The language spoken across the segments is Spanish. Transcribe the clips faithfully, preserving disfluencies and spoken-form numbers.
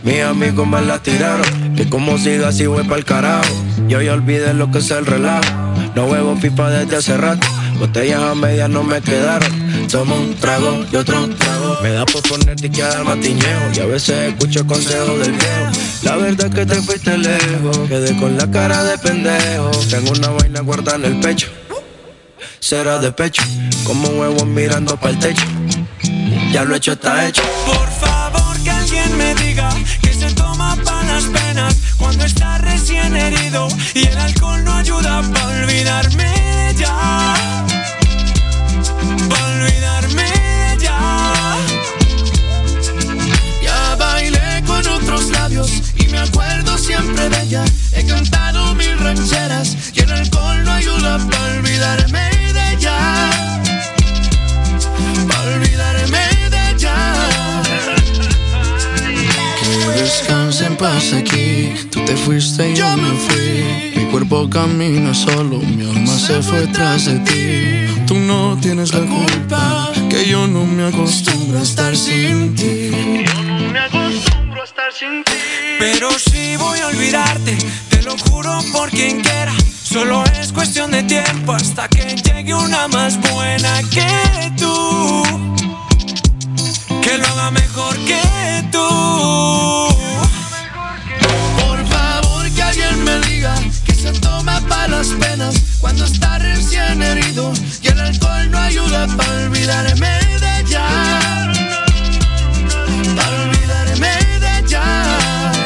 Mis amigos me la tiraron, que como siga así voy pa'l carajo. Yo ya olvidé lo que es el relajo. No huevo pipa desde hace rato. Botellas a medias no me quedaron. Tomo un trago y otro trago. Me da por ponerte que dar matiñeo. Y a veces escucho consejos del viejo. La verdad es que te fuiste lejos. Quedé con la cara de pendejo. Tengo una vaina guardada en el pecho. Será de pecho. Como huevos mirando pa'l techo. Ya lo hecho está hecho. Por favor que alguien me diga que se toma pa' las penas cuando está recién herido y el alcohol no ayuda pa' olvidarme de ya. Pa' olvidarme de ya. Ya bailé con otros labios y me acuerdo siempre de ella. He cantado mil rancheras y el alcohol no ayuda pa' olvidarme de ella. Pa' olvidarme de ella. Que descanse en paz aquí. Tú te fuiste y yo me fui. Mi cuerpo camina solo, mi alma se fue tras de ti. Tú no tienes la culpa, que yo no me acostumbro a estar sin ti. Yo no me acostumbro a estar sin ti. Pero sí voy a olvidarte, te lo juro por quien quiera. Solo es cuestión de tiempo hasta que llegue una más buena que tú, que lo haga mejor que tú. Por favor que alguien me diga que se toma pa' las penas cuando está recién herido y el alcohol no ayuda pa' olvidarme de ella. Pa' olvidarme de ella.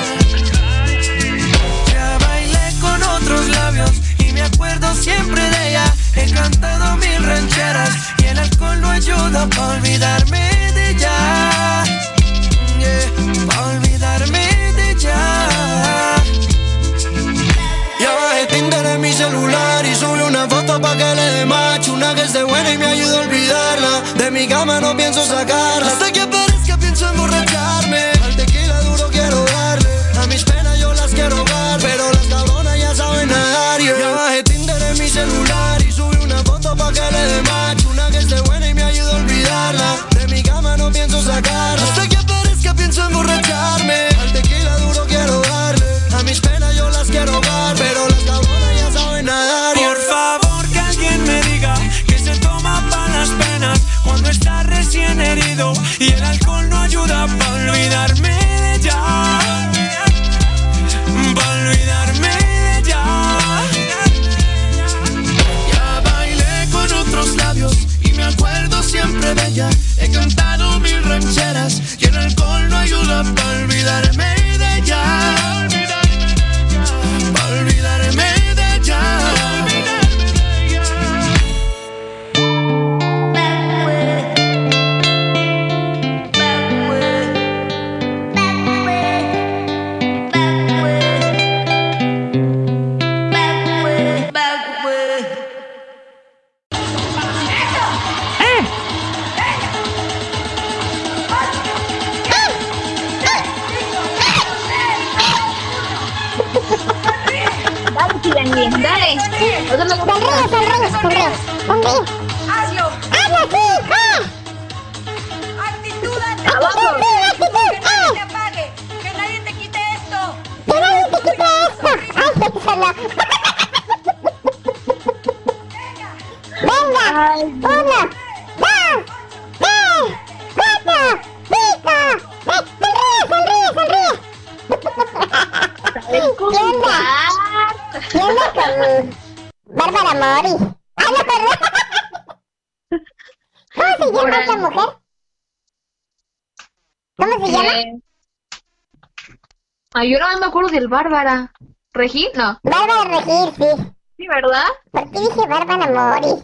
Ya bailé con otros labios y me acuerdo siempre de ella. He cantado mil rancheras y el alcohol no ayuda pa' olvidarme de ella. Yeah, pa' olvidarme de ella. Ya bajé Tinder en mi celular y subí una foto pa' que le dé match. Una que esté buena y me ayude a olvidarla. De mi cama no pienso sacarla. Hasta que aparezca pienso emborracharme. Al tequila duro quiero darle. A mis penas yo las quiero ahogar, pero las cabronas ya saben nadar. Yeah. Ya bajé Tinder en mi celular y subí una foto pa' que le dé match. Una que esté buena y me ayude a olvidarla. De mi cama no pienso sacarla. Hasta que aparezca pienso emborracharme. Al tequila duro quiero darle. A mis penas yo las quiero ahogar, pero las cabronas ya saben nadar. Por favor que alguien me diga que se toma pa' las penas cuando está recién herido y el alcohol no ayuda pa' olvidarme de ella. Pa' olvidarme de ella. Ya bailé con otros labios y me acuerdo siempre de ella. He cantado mil rancheras y el alcohol no ayuda pa' olvidarme de ella. Pa' olvidarme de ella. Dale, dale. Sonríe, sonríe, sonríe. Sonríe. ¡Hazlo! ¡Hazlo, sí! ¡Ah! ¡Actitud, ¡Actitud, actitud! ¡Que nadie te apague! ¡Que nadie te quite esto! ¡Que nadie te quite esto! ¡Ay, qué solo! ¡Venga! ¡Uno! ¡Dos! ¡Tres! ¡Cuatro! ¡Cinco! ¡Sonríe, sonríe, sonríe! ¿Qué onda? ¿Qué onda con Bárbara Mori? ¡Ah, no, perdón! ¿Cómo se llama esa mujer? ¿Cómo se llama? Eh... Ay, yo no me acuerdo del Bárbara. ¿Regil? No. Bárbara Regil, sí. Sí, ¿verdad? ¿Por qué dije Bárbara Mori?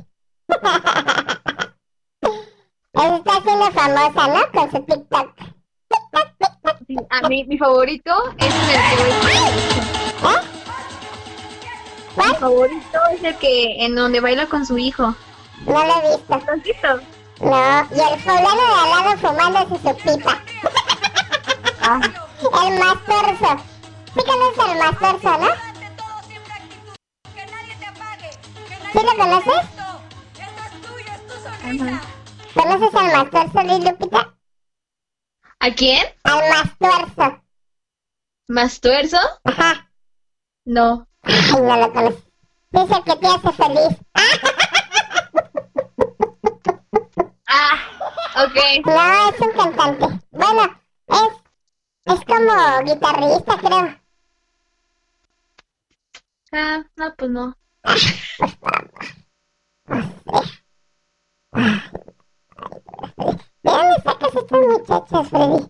Ella está siendo famosa, ¿no? Con su TikTok. TikTok, TikTok. Sí, a mí, mi favorito es el que... ¿Eh? Mi favorito es el que en donde baila con su hijo. No lo he visto. ¿Lo has visto? No, y el fulano de al lado fumándose su pipa. Ah. El Mastorzo. ¿Sí conoces el Mastorzo, no? ¿Sí lo conoces? Ajá. ¿Conoces al Mastorzo, Luis Lupita? ¿A quién? Al Mastorzo. ¿Más tuerzo? Ajá. No. Ay, no lo conoces. Dice que te hace feliz. Ah, ok. No, es un cantante. Bueno, es, es como guitarrista, creo. Ah, no, pues no. ¿De dónde sacas estas muchachas, Freddy?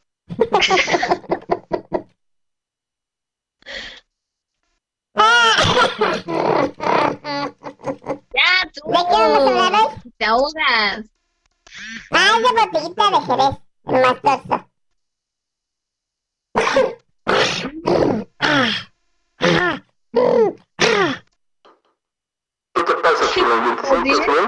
Ya, tú. ¿De qué vamos a hablar hoy? Te ahogas. Ah, es de botellita de Jerez, el más torso. ¿Qué te pasa, Chilanguito? ¿Sientes bien?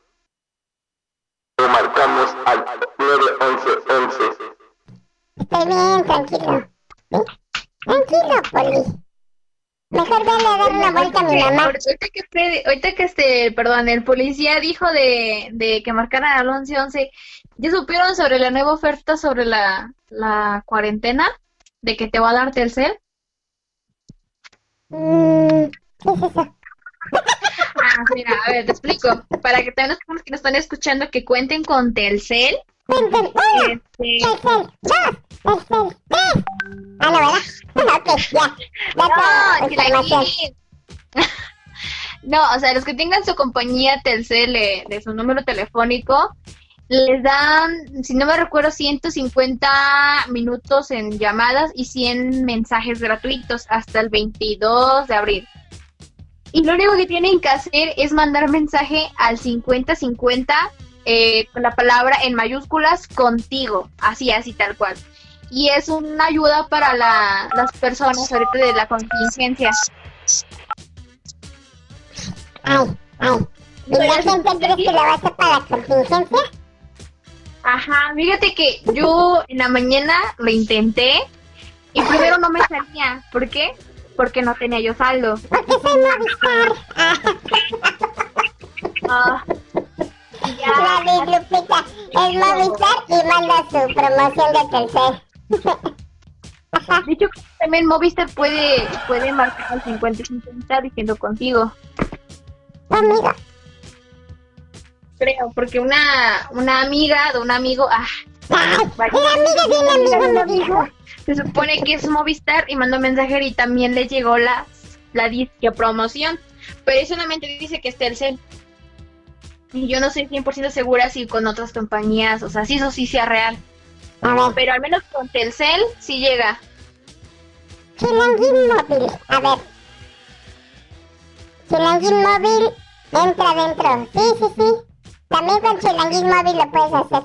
O marcamos al nueve once once. Estoy bien, tranquilo. ¿Sí? Tranquilo, Poli. Mejor vele a dar una vuelta a mi mamá. Ahorita que, Freddy- ahorita que este, perdón, el policía dijo de, de que marcaran al once once, ¿ya supieron sobre la nueva oferta sobre la, la cuarentena? ¿De que te va a dar Telcel? Mm, ¿qué es eso? Ah, mira, a ver, te explico. Para que también las personas que nos están escuchando que cuenten con Telcel. Cuenten, uno, Este, Telcel, dos, Telcel, tres. Ah, no, ¿verdad? Ok, ya. Data no, información. Chilaquil. No, o sea, los que tengan su compañía Telcel eh, de su número telefónico, les dan, si no me recuerdo, ciento cincuenta minutos en llamadas y cien mensajes gratuitos hasta el veintidós de abril. Y lo único que tienen que hacer es mandar mensaje al cincuenta cincuenta eh, con la palabra en mayúsculas contigo, así, así tal cual. Y es una ayuda para la, las personas ahorita de la contingencia. Ay, ay. ¿Y la gente cree que la va a hacer para la contingencia? Ajá, fíjate que yo en la mañana lo intenté y primero no me salía. ¿Por qué? Porque no tenía yo saldo. Porque soy Movistar. Ah, La de Lupita es Movistar y manda su promoción de Telcel. de hecho, también Movistar puede, puede marcar al cincuenta cincuenta diciendo contigo. Amigo. Creo, porque una, una amiga de un amigo, ah, Ay, la amiga de un amigo me dijo. se supone que es Movistar y mandó mensaje y también le llegó la, la disque promoción, pero eso solamente dice que es Telcel. Y yo no soy cien por ciento segura si con otras compañías, o sea, si eso sí sea real. A ver, Pero al menos con Telcel sí llega. Chilanguín móvil. A ver. Chilanguín móvil entra adentro. Sí, sí, sí. También con Chilanguín móvil lo puedes hacer.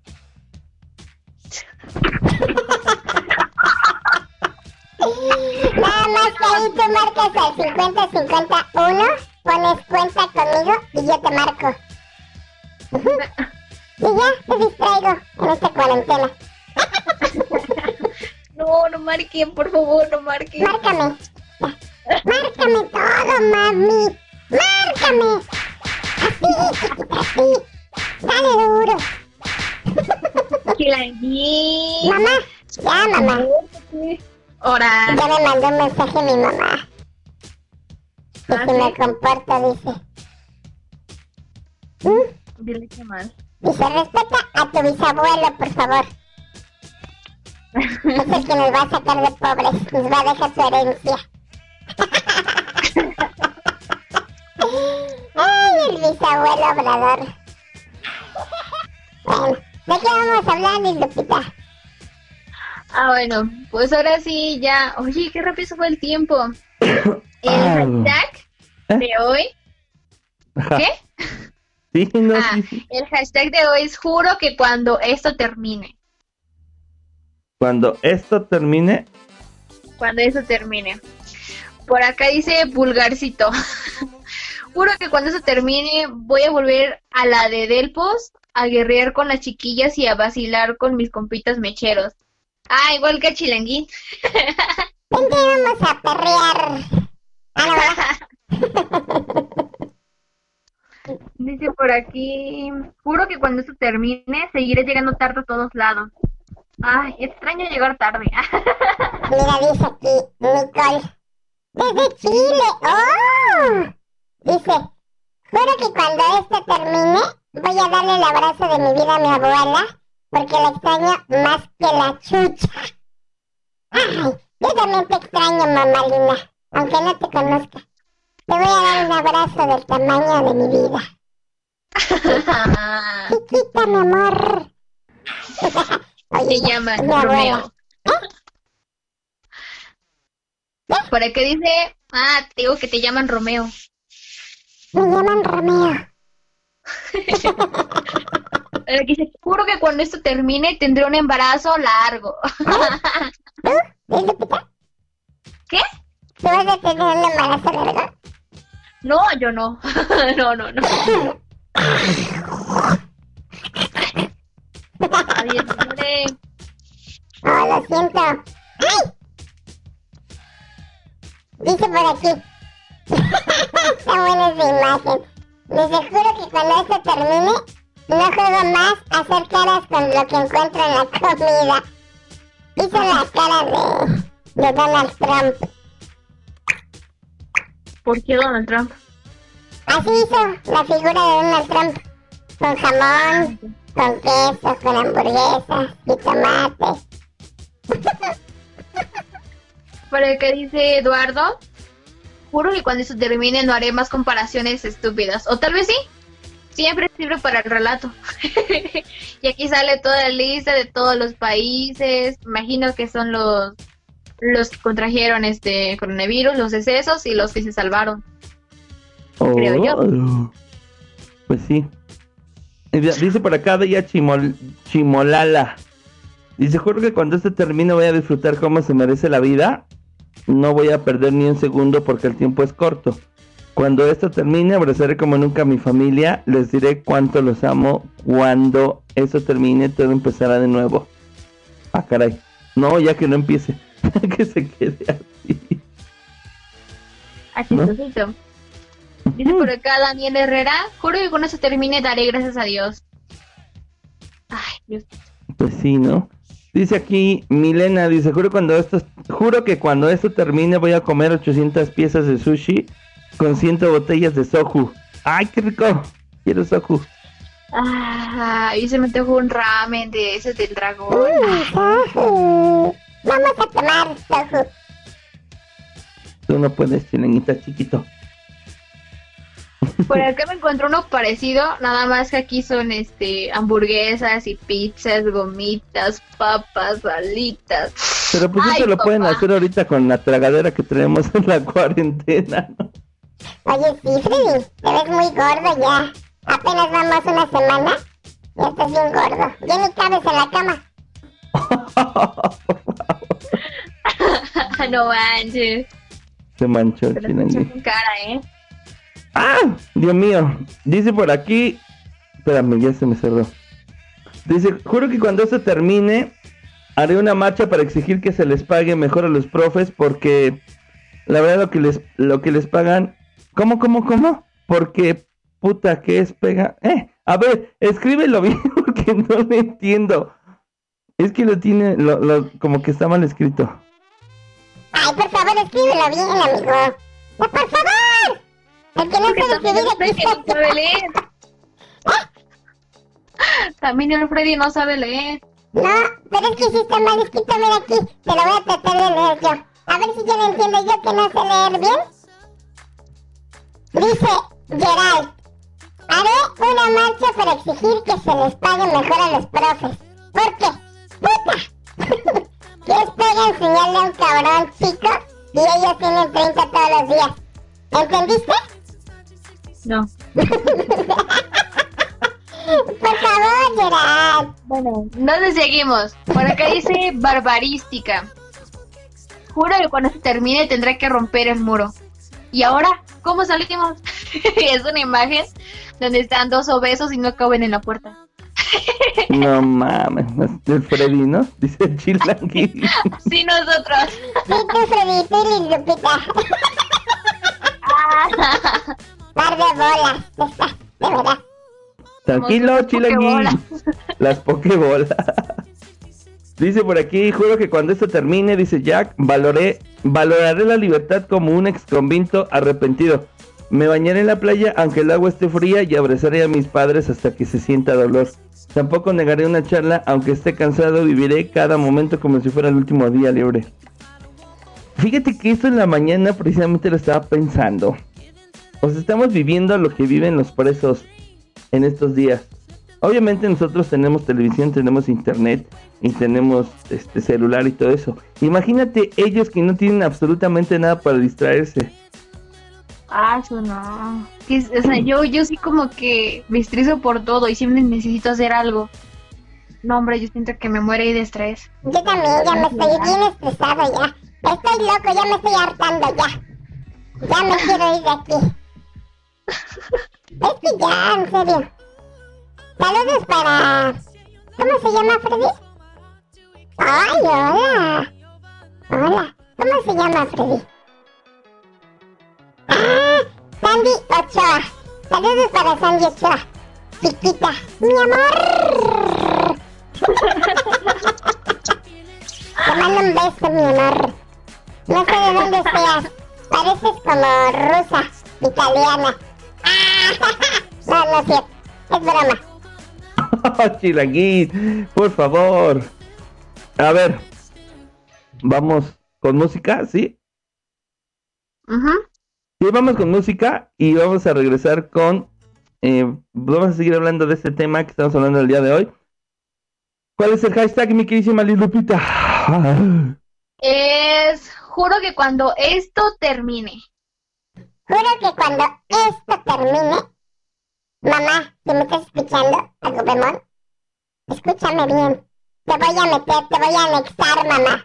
Nada más que ahí tú marcas al cincuenta cincuenta uno, pones cuenta conmigo y yo te marco. Ujú. Y ya te distraigo en esta cuarentena. No, no marquen, por favor, no marquen. Márcame. Márcame todo, mami. Márcame. Así, chiquita, así. Dale duro. Chilanguín. Mamá, ya, mamá. Ahora. Ya me mandó un mensaje mi mamá. Que ¿Ah, si sí? me comporto, dice. ¿Mm? Dile que mal. Dice, respeta a tu bisabuelo, por favor. Es el que nos va a sacar de pobres. Nos va a dejar su herencia. Ay, el bisabuelo obrador. Bueno, ¿de qué vamos a hablar, Liz Lupita? Ah, bueno, pues ahora sí ya. Oye, qué rápido fue el tiempo. El Ah. hashtag de hoy. ¿Qué? Sí, no, Ah, sí, sí. el hashtag de hoy es juro que cuando esto termine. Cuando esto termine, Cuando eso termine. Por acá dice Pulgarcito. Juro que cuando eso termine voy a volver a la de Delpos, a guerrear con las chiquillas y a vacilar con mis compitas mecheros. Ah, igual que a Chilanguín. Vente, vamos a perrear. Ah, no, Dice por aquí, juro que cuando esto termine seguiré llegando tarde a todos lados. Ay, extraño llegar tarde. Mira, dice aquí Nicole. Desde Chile. ¡Oh! Dice, juro que cuando esto termine, voy a darle el abrazo de mi vida a mi abuela, porque la extraño más que la chucha. Ay, yo también te extraño, mamá linda, aunque no te conozca. Te voy a dar un abrazo del tamaño de mi vida. Chiquita, mi amor. Se llama Romeo. Por acá dice, ah, te digo que te llaman Romeo. Me llaman Romeo. Aquí dice, juro que cuando esto termine tendré un embarazo largo. ¿Tú? ¿Dice Lupita? ¿Qué? ¿Tú vas a tener un embarazo largo? No, yo no. No, no, no. Adiós, hombre. Oh, lo siento. ¡Ay! Dice por aquí. Está buena esa imagen. Les juro que cuando esto termine, no juego más a hacer caras con lo que encuentro en la comida. Hizo la cara de, de Donald Trump. ¿Por qué Donald Trump? Así hizo la figura de Donald Trump. Con jamón, con queso, con hamburguesas y tomate. Por el que dice Eduardo, juro que cuando eso termine no haré más comparaciones estúpidas. O tal vez sí. Siempre sirve para el relato. Y aquí sale toda la lista de todos los países. Imagino que son los los que contrajeron este coronavirus, los decesos y los que se salvaron. Oh, Creo yo. Pues sí. Dice por acá Bella Chimol, Chimolala. Dice, juro que cuando esto termine voy a disfrutar como se merece la vida. No voy a perder ni un segundo porque el tiempo es corto. Cuando esto termine abrazaré como nunca a mi familia. Les diré cuánto los amo. Cuando eso termine todo empezará de nuevo. Ah, caray. No, ya que no empiece. Que se quede así. Así, ¿no? Tosito. Dice por acá Daniel Herrera, juro que cuando eso termine daré gracias a Dios. Ay, Dios. Pues sí, ¿no? Dice aquí Milena, dice, juro cuando esto, juro que cuando esto termine voy a comer ochocientas piezas de sushi con cien botellas de soju. ¡Ay, qué rico! Quiero soju. Ah, y se me tocó un ramen de ese del dragón. Mm, soju. Vamos a tomar soju. Tú no puedes, chilenita chiquito. Por acá me encontré uno parecido, nada más que aquí son este hamburguesas y pizzas, gomitas, papas, alitas. Pero pues Ay, eso lo papá. pueden hacer ahorita con la tragadera que tenemos en la cuarentena, ¿no? Oye, sí, Freddy, te ves muy gordo ya. Apenas vamos una semana y estás bien gordo. Ya ni cabes en la cama. No manches. Se manchó el Pero te chilenito. echas en cara, ¿eh? ¡Ah! Dios mío. Dice por aquí. Espérame, ya se me cerró. Dice, juro que cuando esto termine, haré una marcha para exigir que se les pague mejor a los profes, porque la verdad lo que les, lo que les pagan. ¿Cómo, cómo, cómo? Porque, puta, ¿qué es pega? Eh, a ver, escríbelo bien, porque no lo entiendo. Es que lo tiene, lo, lo, como que está mal escrito. Ay, por favor, escríbelo bien, amigo. ¡No, por favor! El que no Porque sabe también escribir el aquí Freddy no sabe leer. También el Freddy no sabe leer. No, pero es que si está mal escrito, mira aquí. Te lo voy a tratar de leer yo. A ver si ya lo entiendo yo que no sé leer bien. Dice Gerald, haré una marcha para exigir que se les pague mejor a los profes. ¿Por qué? ¡Puta! ¿Qué les pega enseñarle a un cabrón chico y ellos tienen treinta todos los días? ¿Entendiste? No. Por favor, Gerald. Bueno, ¿dónde seguimos? Por acá dice barbarística. Juro que cuando se termine tendré que romper el muro. ¿Y ahora? ¿Cómo salimos? Es una imagen donde están dos obesos y no caben en la puerta. No mames, el Freddy, ¿no? Dice el Chilangui. Sí, nosotros. Sí, tú, Freddy, tú y Lupita. Par de bolas, está, de verdad. Tranquilo, Como Chilangui. pokebolas. Las pokebolas. Dice por aquí, juro que cuando esto termine, dice Jack, valoré, valoraré la libertad como un exconvicto arrepentido. Me bañaré en la playa aunque el agua esté fría y abrazaré a mis padres hasta que se sienta dolor. Tampoco negaré una charla aunque esté cansado, viviré cada momento como si fuera el último día libre. Fíjate que esto en la mañana precisamente lo estaba pensando. O sea, estamos viviendo lo que viven los presos en estos días. Obviamente nosotros tenemos televisión, tenemos internet y tenemos este celular y todo eso. Imagínate ellos que no tienen absolutamente nada para distraerse. Ah, eso no. O sea, yo, yo sí como que me estreso por todo y siempre necesito hacer algo. No, hombre, yo siento que me muero ahí de estrés. Yo también, ya me estoy bien estresado ya. Estoy loco, ya me estoy hartando ya. Ya me quiero ir de aquí. Es que ya, en serio. Saludos para... ¿Cómo se llama, Freddy? ¡Ay, hola! Hola, ¿cómo se llama, Freddy? ¡Ah! Sandy Ochoa. Saludos para Sandy Ochoa. Chiquita, mi amor. Te mando un beso, mi amor. No sé de dónde seas. Pareces como rusa, italiana. No, no es cierto. Es broma. Chilanguín, por favor. A ver, vamos con música, ¿sí? Ajá. Uh-huh. Sí, vamos con música y vamos a regresar con... Eh, vamos a seguir hablando de este tema que estamos hablando el día de hoy. ¿Cuál es el hashtag, mi queridísima Liz Lupita? Es... Juro que cuando esto termine. Juro que cuando esto termine... Mamá, si me estás escuchando, Agumon, escúchame bien. Te voy a meter, te voy a anexar, mamá.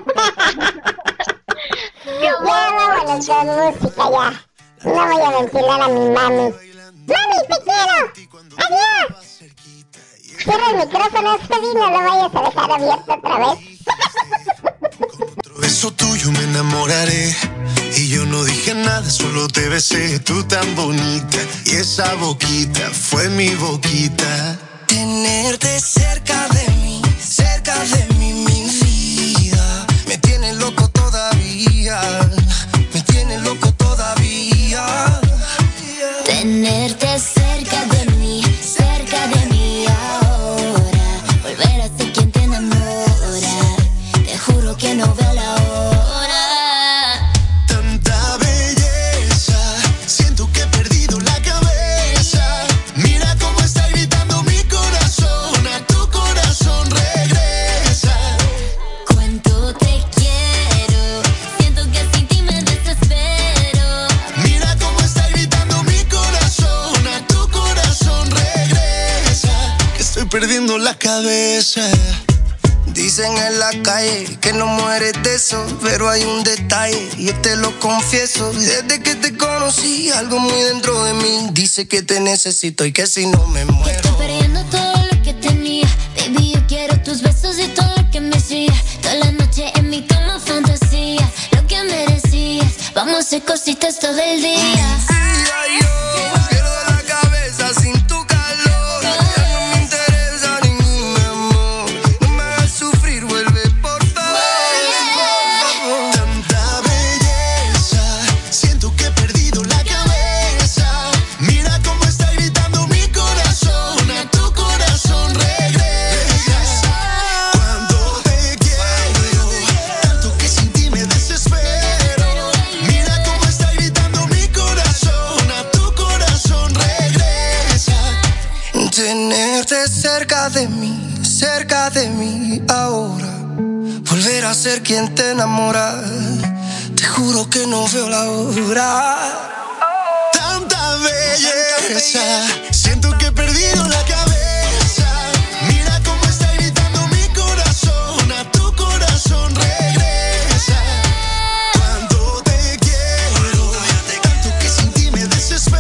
Ya vámonos con música ya. No voy a ventilar a mi mami. ¡Mami, te quiero! ¡Adiós! Cierra el micrófono, Freddy, no lo vayas a dejar abierto otra vez. Otro beso tuyo me enamoraré. Y yo no dije nada, solo te besé, tú tan bonita. Y esa boquita fue mi boquita. Tenerte cerca de mí, cerca de mí, mi vida. Me tiene loco todavía, me tiene loco todavía. Tenerte cerca de mí, cerca de mí ahora. Volver a ser quien te enamora. Te juro que no veo la hora. Perdiendo la cabeza. Dicen en la calle que no mueres de eso, pero hay un detalle, yo te lo confieso. Desde que te conocí, algo muy dentro de mí dice que te necesito y que si no me muero. Estoy perdiendo todo lo que tenía. Baby, yo quiero tus besos y todo lo que me hacía. Toda la noche en mi cama fantasía, lo que merecías. Vamos a hacer cositas todo el día. Sí, ay, yo pierdo la cabeza sin tu calor. Tenerte cerca de mí, cerca de mí ahora. Volver a ser quien te enamora. Te juro que no veo la hora. Tanta belleza, siento que he perdido la cabeza. Mira cómo está gritando mi corazón. A tu corazón regresa. Cuando te quiero, tanto que sin ti me desespero.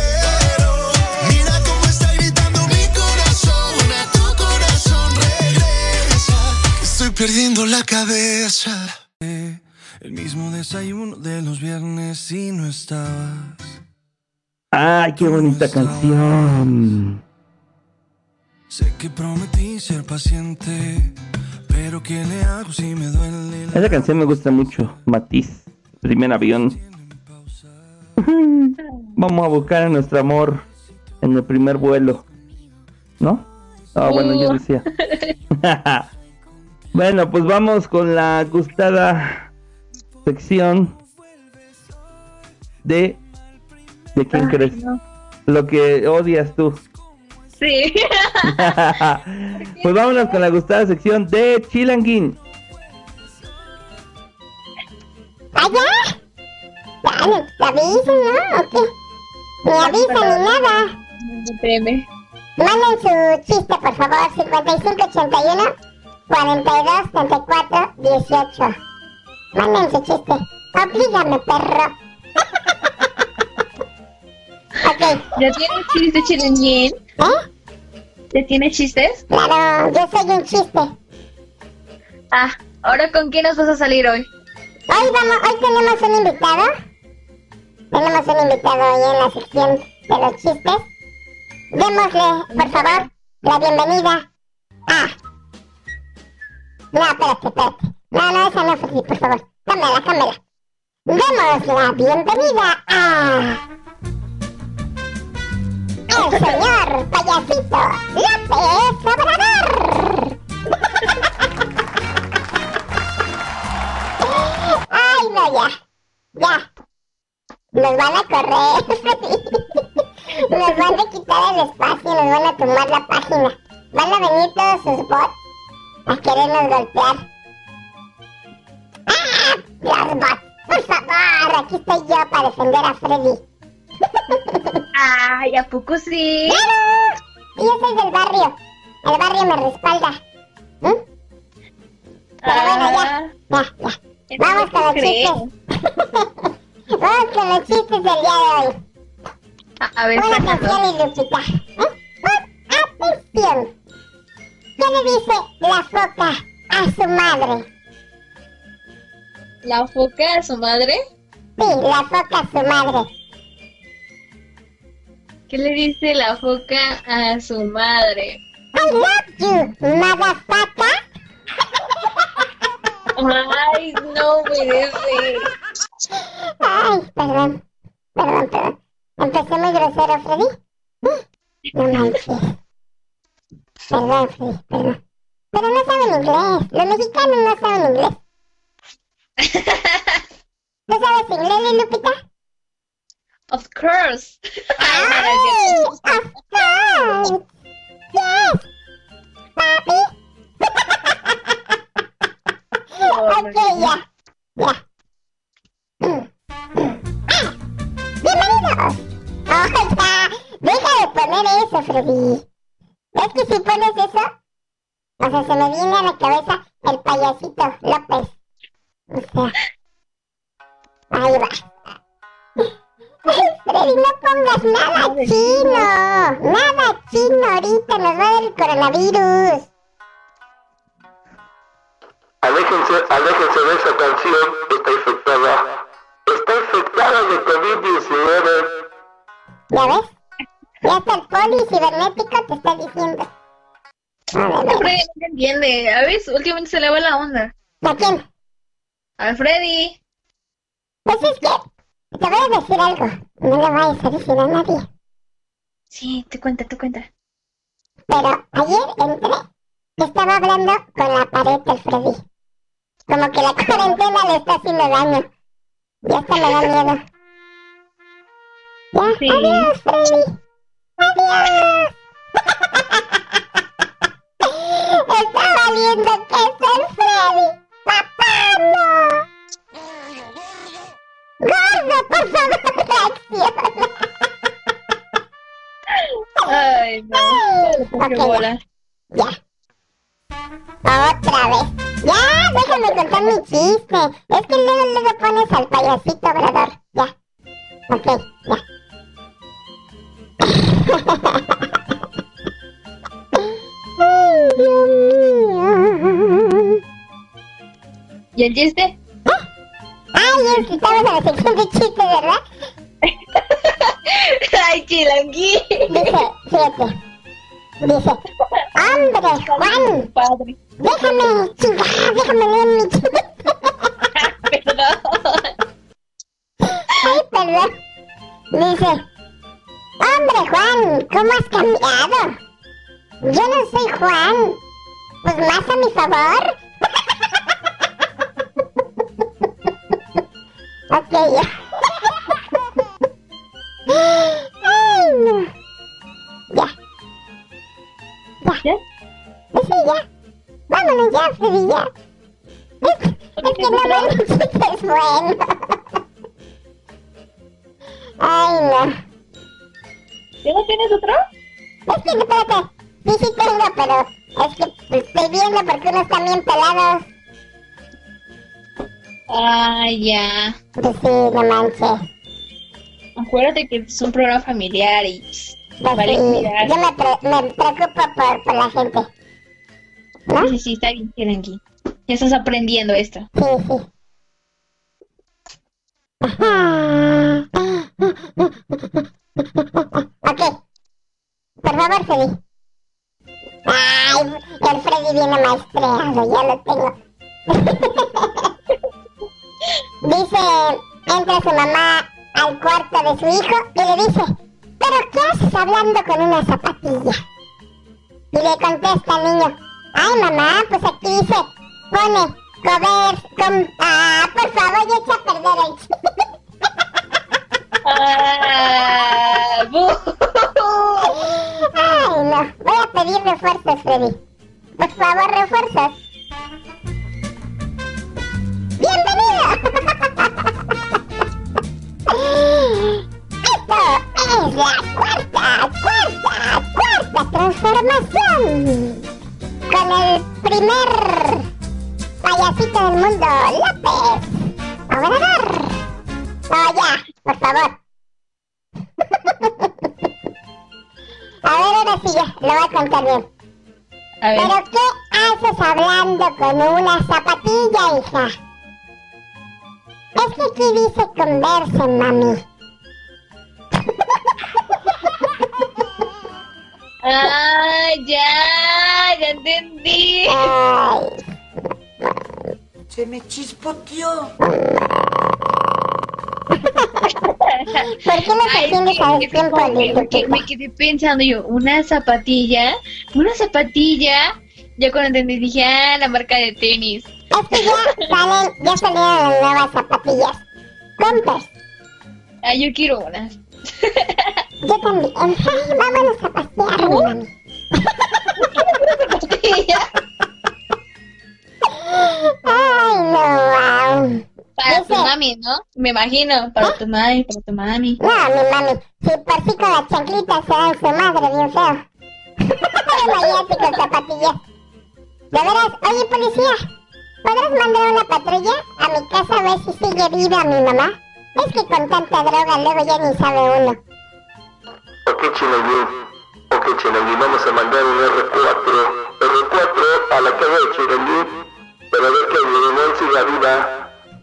Perdiendo la cabeza. El mismo desayuno de los viernes y no estabas. Ay, qué bonita canción. Sé que prometí ser paciente, Pero ¿qué le hago si me duele la... Esa canción me gusta mucho. Matiz, primer avión. Vamos a buscar a nuestro amor en el primer vuelo, ¿no? Ah, oh, bueno, yo decía. Bueno, pues vamos con la gustada sección de ¿de quién Ay, crees? No. Lo que odias tú. Sí. Pues vámonos con la gustada sección de Chilanguín. ¿Allá? Dale, ¿te avisan, no? ¿O qué? Ni avisan ni nada. Espérame. Manden su chiste, por favor. cincuenta y cinco ochenta y uno cuarenta y dos treinta y cuatro dieciocho. Manden su chiste. Oblígame, perro. Ok. ¿Ya tienes chiste, Chilanguín? ¿Eh? ¿Ya tienes chistes? Claro, yo soy un chiste. Ah, ¿ahora con quién nos vas a salir hoy? Hoy vamos, hoy tenemos un invitado. Tenemos un invitado hoy en la sección de los chistes. Démosle, por favor, la bienvenida a... No, espérate, espérate. No, no, esa no fue así, por favor. Cámbiala, cámbiala. Demos la bienvenida a... el señor payasito López Obrador. Ay, no, ya. Ya. Nos van a correr. Nos van a quitar el espacio, nos van a tomar la página. Van a venir todos sus bots a querernos golpear. ¡Ah! Los bots, por favor, aquí estoy yo para defender a Freddy. Ay, ¿a poco sí? ¡Claro! Y yo soy del barrio. El barrio me respalda. ¿Mm? Pero ah, bueno, ya, ya, ya. Vamos con los chistes. Vamos con los chistes del día de hoy. A ver, una canción y Lupita. ¿Eh? Atención. ¿Qué le dice la foca a su madre? ¿La foca a su madre? Sí, la foca a su madre. ¿Qué le dice la foca a su madre? I love you, motherfucker. Ay, no merece. Ay, perdón. Perdón, perdón. ¿Empecé muy grosero, Freddy? No manches. Perdón, Freddy, perdón. Pero no saben inglés. Los mexicanos no saben inglés. ¿Tú sabes inglés, Lupita? Of course. Ay, of course. Yes. Papi. Oh, ok, ya. Ya. ¡Bienvenidos! ¡Oh, ya! Deja de poner eso, Freddy. Es que si pones eso, o sea, se me viene a la cabeza el payasito López. O sea, ahí va. Freddy, no pongas nada chino. Nada chino ahorita, nos va a dar el coronavirus. Aléjense, aléjense de esa canción, está infectada. Está infectada de COVID diecinueve. ¿Ya ves? Ya hasta el poli cibernético te está diciendo. No, Freddy no te entiende. A veces últimamente se le va la onda. ¿A quién? A Freddy. Pues es que te voy a decir algo. No le vayas a decir a nadie. Sí, te cuenta, te cuenta. Pero ayer entré y estaba hablando con la pared del Freddy. Como que la cuarentena le está haciendo daño. Ya hasta me da miedo. Ya, sí. Adiós, Freddy. Adiós. Está valiendo que es el Freddy. ¡Papá, no! ¡Gordo, por favor, reacciona! Ay, no. Okay, bola. Ya. ya. Otra vez. Ya, déjame contar mi chiste. Es que luego, luego pones al payasito Obrador. Ya. Ok, ya. Ay, Dios mío. ¿Y el chiste? ¿Eh? Ay, es que estamos en la sección de chistes, ¿verdad? Ay, Chilanguín. Dice, fíjate. Dice, hombre, Juan. Padre. Déjame, chingada, déjame leer mi Perdón. Ay, perdón. Dice, hombre Juan, ¿cómo has cambiado? Yo no soy Juan. Pues más a mi favor. Ok, ya. Ay, no. Ya. Ya. ¿Ya? Sí, ya. Vámonos ya, Freddy, ya. Es, es que no me necesitas bueno. Ay, no. ¿Ya no tienes otro? Es que, espérate. Sí, sí tengo, pero es que estoy viendo porque unos están bien pelados. Ah, ya. Pues sí, no manches. Acuérdate que es un programa familiar y Pues vale sí, cuidar. yo me, pre me preocupo por, por la gente. ¿No? Sí, sí, está bien, Chirangi. Ya estás aprendiendo esto. Sí, sí. Ok. Por favor, Freddy. Ay, el Freddy viene maestreado, ya lo tengo. Dice, entra su mamá al cuarto de su hijo y le dice, ¿pero qué haces hablando con una zapatilla? Y le contesta al niño, ay mamá, pues aquí dice, pone, comer, com... Ah, por favor, ya echa a perder el chiste. Ah, Ay, no, voy a pedir refuerzos, Freddy. Por favor, refuerzos. ¡Bienvenido! Esto es la cuarta, cuarta, cuarta transformación. Con el primer payasito del mundo, López Obrador. Oh, ya, por favor. A ver, ahora sí ya, lo voy a contar bien. a ver. ¿Pero qué haces hablando con una zapatilla, hija? Es que aquí dice converse, mami. Ah, ya, ya entendí. Ay, Se me chispoteó. ¿por qué no te Ay, atiendes es al que- tiempo, es que me, Lupita? me quedé pensando yo, una zapatilla, una zapatilla, ya cuando entendí dije, ah, la marca de tenis. Es que ya salen, ya salieron las nuevas zapatillas. Converse. Ah, yo quiero unas. Yo también. Ay, vámonos a pasear, mi mami. Ay, no, wow. Para tu Dice- mami, ¿no? Me imagino, para tu mami, para tu mami. No, mi mami, si por sí con las chanclitas se dan su madre bien feo. Imagínate con zapatillas. De veras, oye policía, ¿podrás mandar una patrulla a mi casa a ver si sigue viva mi mamá? Es que con tanta droga luego ya ni sabe uno. Ok, Chinagui. Ok, Chinagui, vamos a mandar un R cuatro. R cuatro a la calle de Chinagui para ver que mi mamá siga viva.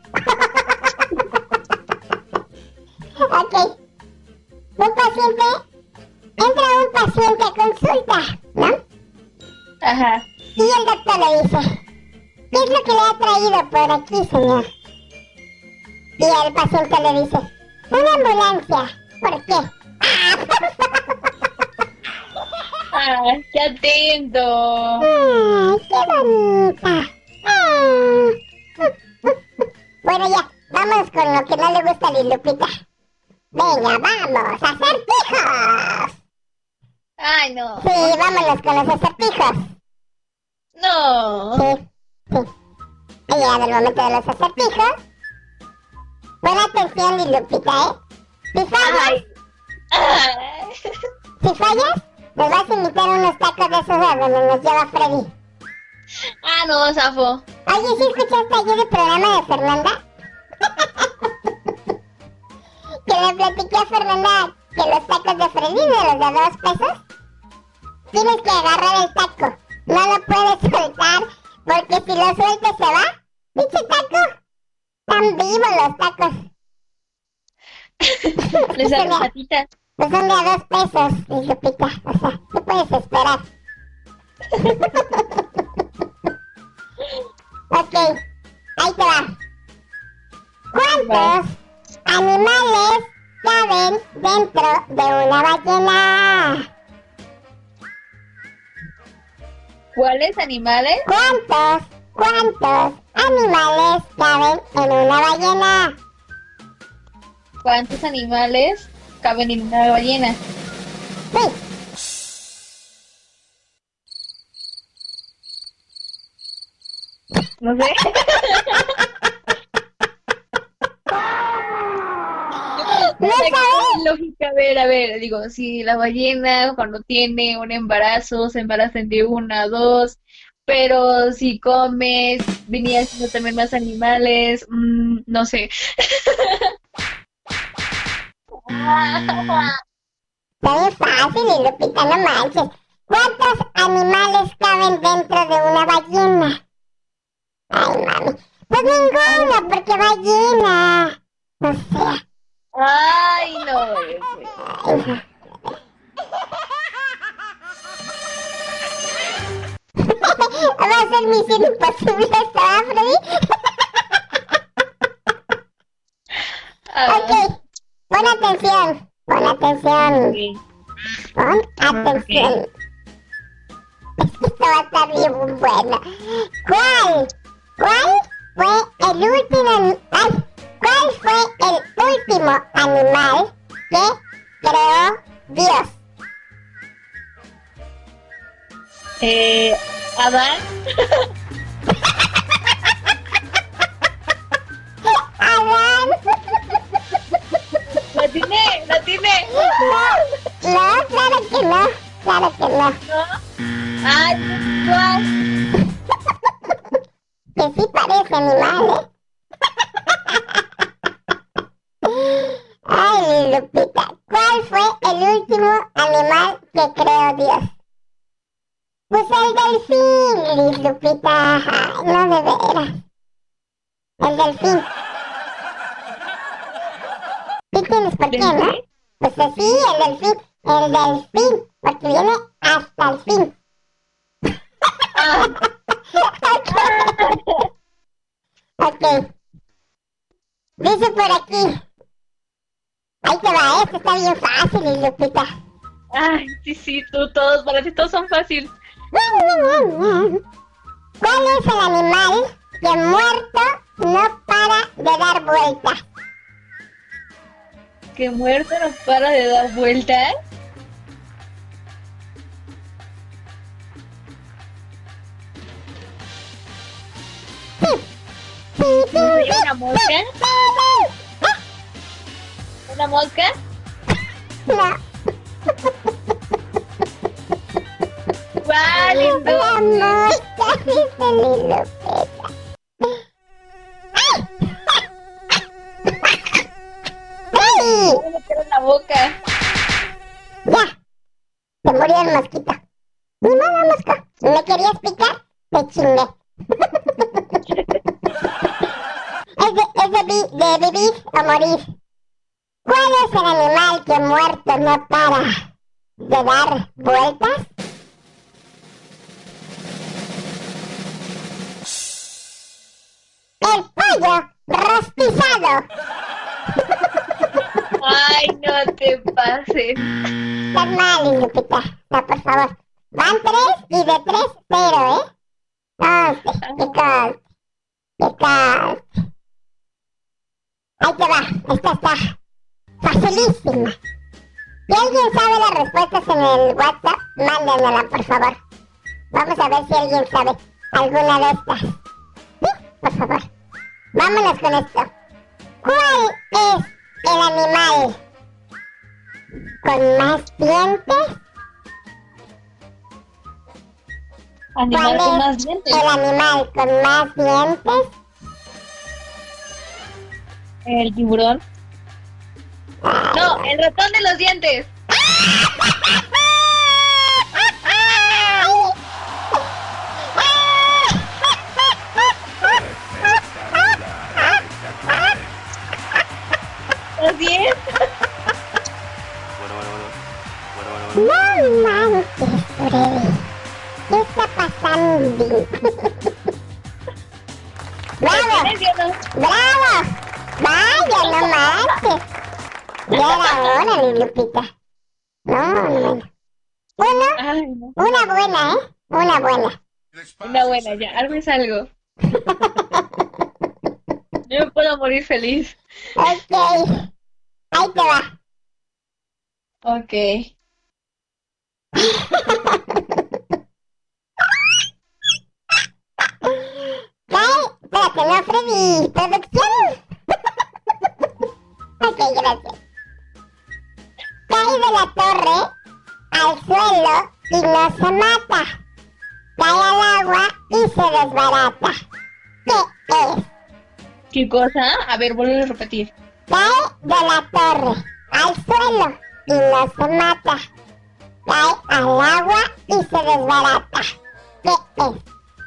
Ok. Un paciente, entra un paciente a consulta, ¿no? Ajá. Y el doctor le dice, ¿qué es lo que le ha traído por aquí, señor? Y el paciente le dice, una ambulancia. ¿Por qué? Ah, qué atento. ¡Ay, qué bonita! Ah. Bueno, ya, vamos con lo que no le gusta a Lilupita. Venga, vamos, acertijos. Ay, no. Sí, vámonos con los acertijos. No. Sí, sí. Ha llegado el momento de los acertijos. Pon atención, Lilupita, ¿eh? Si fallas, Ay. Ay. si fallas, nos vas a invitar unos tacos de esos a donde nos lleva Freddy. Ah, no, Zafo. Oye, ¿sí escuchaste ayer el programa de Fernanda? Que le platiqué a Fernanda que los tacos de Freddy, de los de dos pesos, tienes que agarrar el taco. No lo puedes soltar, porque si lo sueltas se va. Dice taco. Están vivos los tacos. Les da las patitas. Pues son de a dos pesos, dice Pita. O sea, ¿qué puedes esperar? Ok, ahí te va. ¿Cuántos animales caben dentro de una ballena? ¿Cuáles animales? ¿Cuántos, cuántos animales caben en una ballena? ¿Cuántos animales caben en una ballena? Sí. No sé. ¿No sabes? Lógica, a ver, a ver, digo, si la ballena cuando tiene un embarazo se embarazan de una, dos, pero si comes, venía siendo también más animales, mmm, no sé. Está bien fácil, Lupita, no manches. ¿Cuántos animales caben dentro de una ballena? Ay, mami. Pues ninguno, porque ballena. O sea. Ay, no. Ay. Va a ser misión imposible esta, ¿verdad, Freddy? Ok, pon atención, pon atención. Pon atención. Esto va a estar bien bueno. ¿Cuál? ¿Cuál fue el último? Ay, ¿cuál fue el último animal que creó Dios? Eh, Adán. Adán. La tiene, la tiene. No, no, claro que no, claro que no. ¿No? Ay, ¿cuál? Que sí parece animal, ¿eh? Ay, Lupita, ¿cuál fue el último animal que creó Dios? Pues el delfín, Lupita. Ay, no, de veras. El delfín. ¿Sí tienes por qué, no? Pues sí, el delfín. El delfín. Porque viene hasta el fin. Ok. Dice por aquí. Ahí te va, esto está bien fácil, Lupita. Ay, sí, sí, tú, todos, para ti todos son fáciles. ¿Cuál es el animal que muerto no para de dar vueltas? ¿Que muerto no para de dar vueltas? ¿Una mosca? ¿Una mosca? No. ¡Vale! La mosca, dice Lupita. ¡Ay! Voy a meter en la boca. Ya. Se murió el mosquito. Ni modo, mosco. ¿Me querías picar? Te chingué. Es de, es de, vi, de vivir o morir. ¿Cuál es el animal que muerto no para de dar vueltas? El pollo rostizado. Ay, no te pases. Estás mal, Lupita. No, por favor. Van tres y de tres, cero, ¿eh? Conste, que conste. Que conste. Ahí te va. Esta está facilísima. Si alguien sabe las respuestas en el WhatsApp, mándenmela, por favor. Vamos a ver si alguien sabe alguna de estas. Sí, por favor. Vámonos con esto. ¿Cuál es el animal con más dientes? ¿Animal con más dientes? El animal con más dientes. ¿El tiburón? No, el ratón de los dientes. ¿Los dientes? No manches, Freddy. ¿Qué está pasando? ¡Bravo! ¡Vaya, no manches! Ya era hora, mi Lupita. No, no. Uno, Ay, no. una buena, ¿eh? Una buena. Una buena, ya, algo es algo. Yo me puedo morir feliz. Ok. Ahí te va. Ok. Cae, espérate, no, Freddy, producción. Ok, gracias. Cae de la torre al suelo y no se mata. Cae al agua y se desbarata. ¿Qué es? ¿Qué cosa? A ver, vuelvo a repetir. Cae de la torre al suelo y no se mata. Cae al agua y se desbarata. ¿Qué es?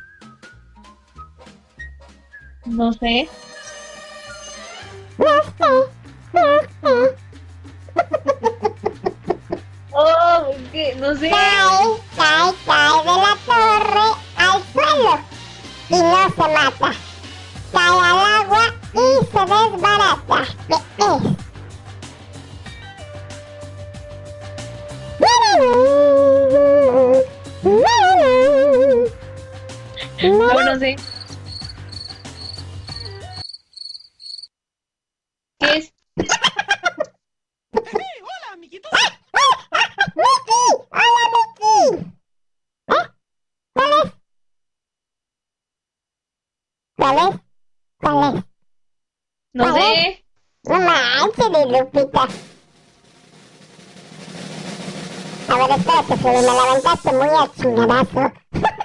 No sé. No sé, no sé. Oh, ¿qué? No sé. Cae, cae, cae de la torre al suelo y no se mata. Cae al agua y se desbarata. ¿Qué es? No, no sé. ¿Qué es? ¡Hola, amiguitos! ¡Miki! ¡Hola, Miki! ¿Eh? ¿Cuál es? ¿Cuál es? ¿Cuál es? No ¿Cuál sé. es? No manches, mi Lupita. A ver, espérate, Freddy, me levantaste muy a chingadazo.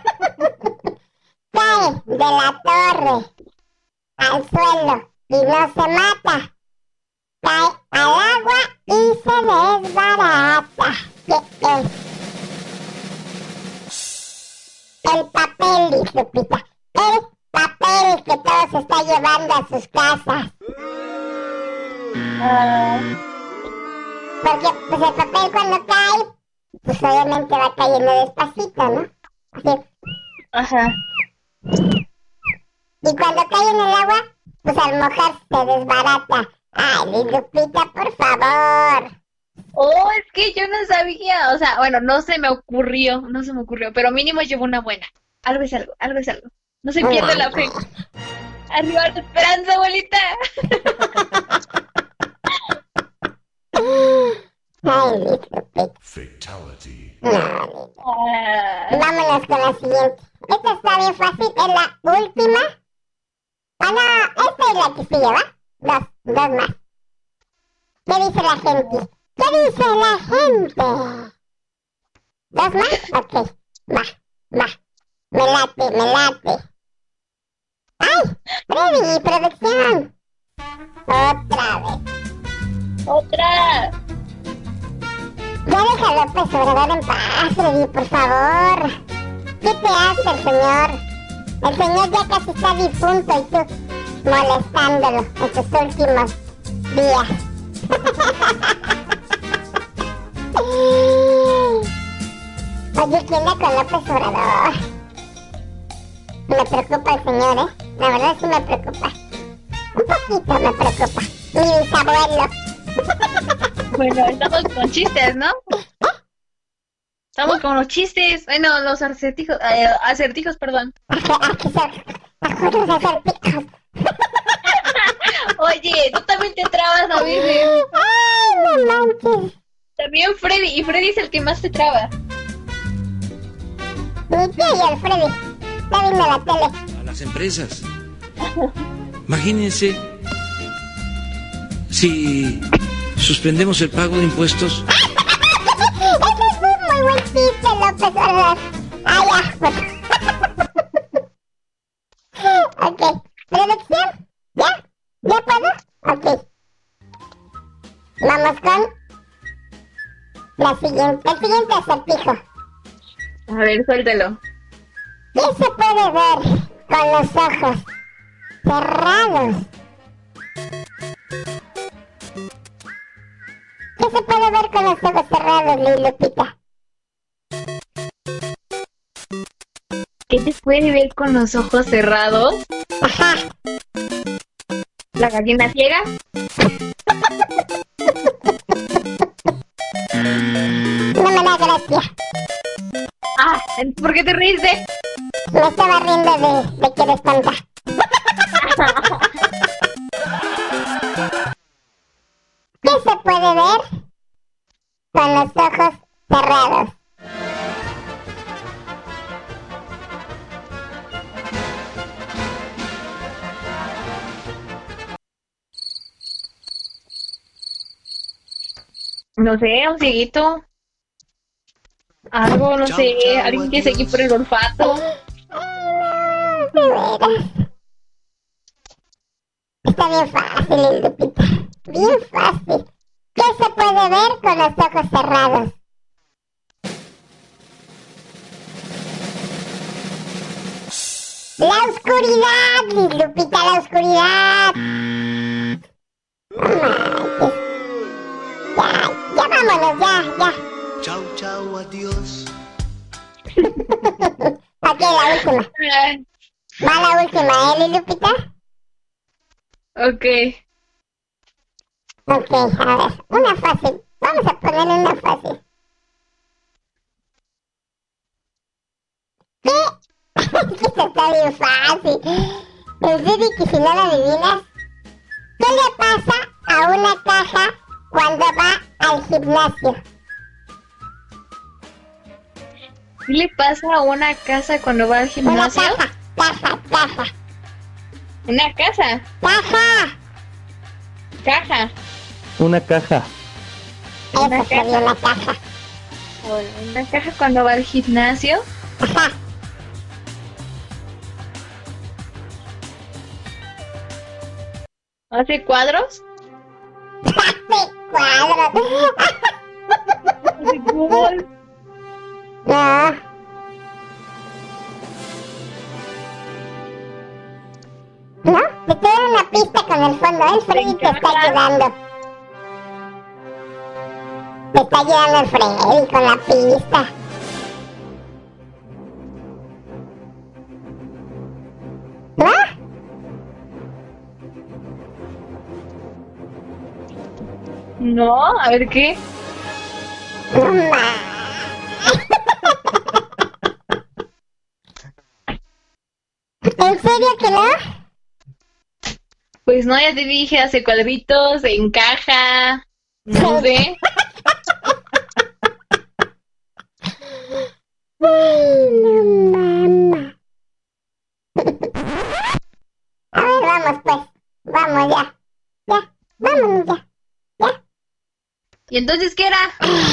Cae de la torre al suelo y no se mata. Cae al agua y se desbarata. ¿Qué es? El papel, dice Lupita. El papel que todo se está llevando a sus casas. Ah, Porque pues el papel cuando cae, pues obviamente va cayendo despacito, ¿no? Así. ajá. Y cuando cae en el agua, pues al mojarse se desbarata. Ay, mi Lupita, por favor. Oh, es que yo no sabía. O sea, bueno, no se me ocurrió. No se me ocurrió. Pero mínimo llevo una buena. Algo es algo. Algo es algo. No se pierde la fe. Arriba la esperanza, abuelita. Ay, mi Lupita. Fatality. No, mi- Ah, Vámonos con la siguiente. Esta está bien fácil, es la última. Ah, no, esta es la que sigue, ¿va? Dos, dos más. ¿Qué dice la gente? ¿Qué dice la gente? ¿Dos más? Ok, va, va. Me late, me late. ¡Ay! Freddy, producción. Otra vez. otra. Ya deja a López Obrador en paz, Freddy, por favor. ¿Qué te hace el señor? El señor ya casi está difunto y tú molestándolo en tus últimos días. Oye, ¿quién anda con López Obrador? Me preocupa el señor, ¿eh? La verdad sí me preocupa. Un poquito me preocupa. Mi bisabuelo. Bueno, estamos con chistes, ¿no? Estamos con los chistes. Bueno, los acertijos. eh, acertijos, perdón. Aquí son acuerdos acertijos. Oye, tú también te trabas a veces. Ay, no manches. También Freddy. Y Freddy es el que más te traba. Mi tío y el Freddy. Está viendo la tele. A las empresas. Imagínense si suspendemos el pago de impuestos. Ese es un muy buen chiste, López Obrador. Ah, ya, pues. Ok. ¿Producción? ¿Ya? ¿Ya puedo? Ok. Vamos con la siguiente, el siguiente acertijo. A ver, suéltalo. ¿Qué se puede ver con los ojos cerrados? ¿Qué se puede ver con los ojos cerrados, Lili Lupita? ¿Qué se puede ver con los ojos cerrados? Ajá. ¿La gallina ciega? No me da gracia. Ah, ¿por qué te reíste? Me estaba riendo de, de que eres tonta. ¿Qué se puede ver con los ojos cerrados? No sé, un cieguito. Algo, no Chau, sé, chau, alguien que se adiós. equipe por el olfato. Ay, no, de veras. Está bien fácil, Lupita. Bien fácil. ¿Qué se puede ver con los ojos cerrados? La oscuridad, Lupita, la oscuridad. No manches. Ya, ya vámonos, ya, ya. Chau, chau, adiós. Ok, la última. Va la última, ¿eh, Lupita? Ok. Ok, a ver, una fácil. Vamos a ponerle una fácil. ¿Qué? Esto está bien fácil. En serio que si no lo adivinas, ¿qué le pasa a una caja cuando va al gimnasio? ¿Qué le pasa a una casa cuando va al Una gimnasio? caja, caja, caja, ¿Una casa? caja. ¿Caja? Una caja. Eso Una sería una caja. ¿Una caja cuando va al gimnasio? Ajá. ¿Hace cuadros? ¡Hace cuadros! ¿Hace fútbol? No. ¿No? Te queda una pista con el fondo. El Freddy te está ayudando. Te está ayudando el Freddy con la pista. ¿No? No, a ver qué. No ma. ¿En serio que no? Pues no, ya te dije, hace cuadritos, encaja, no sé. Ay, no mamá. A ver, vamos pues. Vamos ya. Ya, vámonos ya. Ya. ¿Y entonces qué era?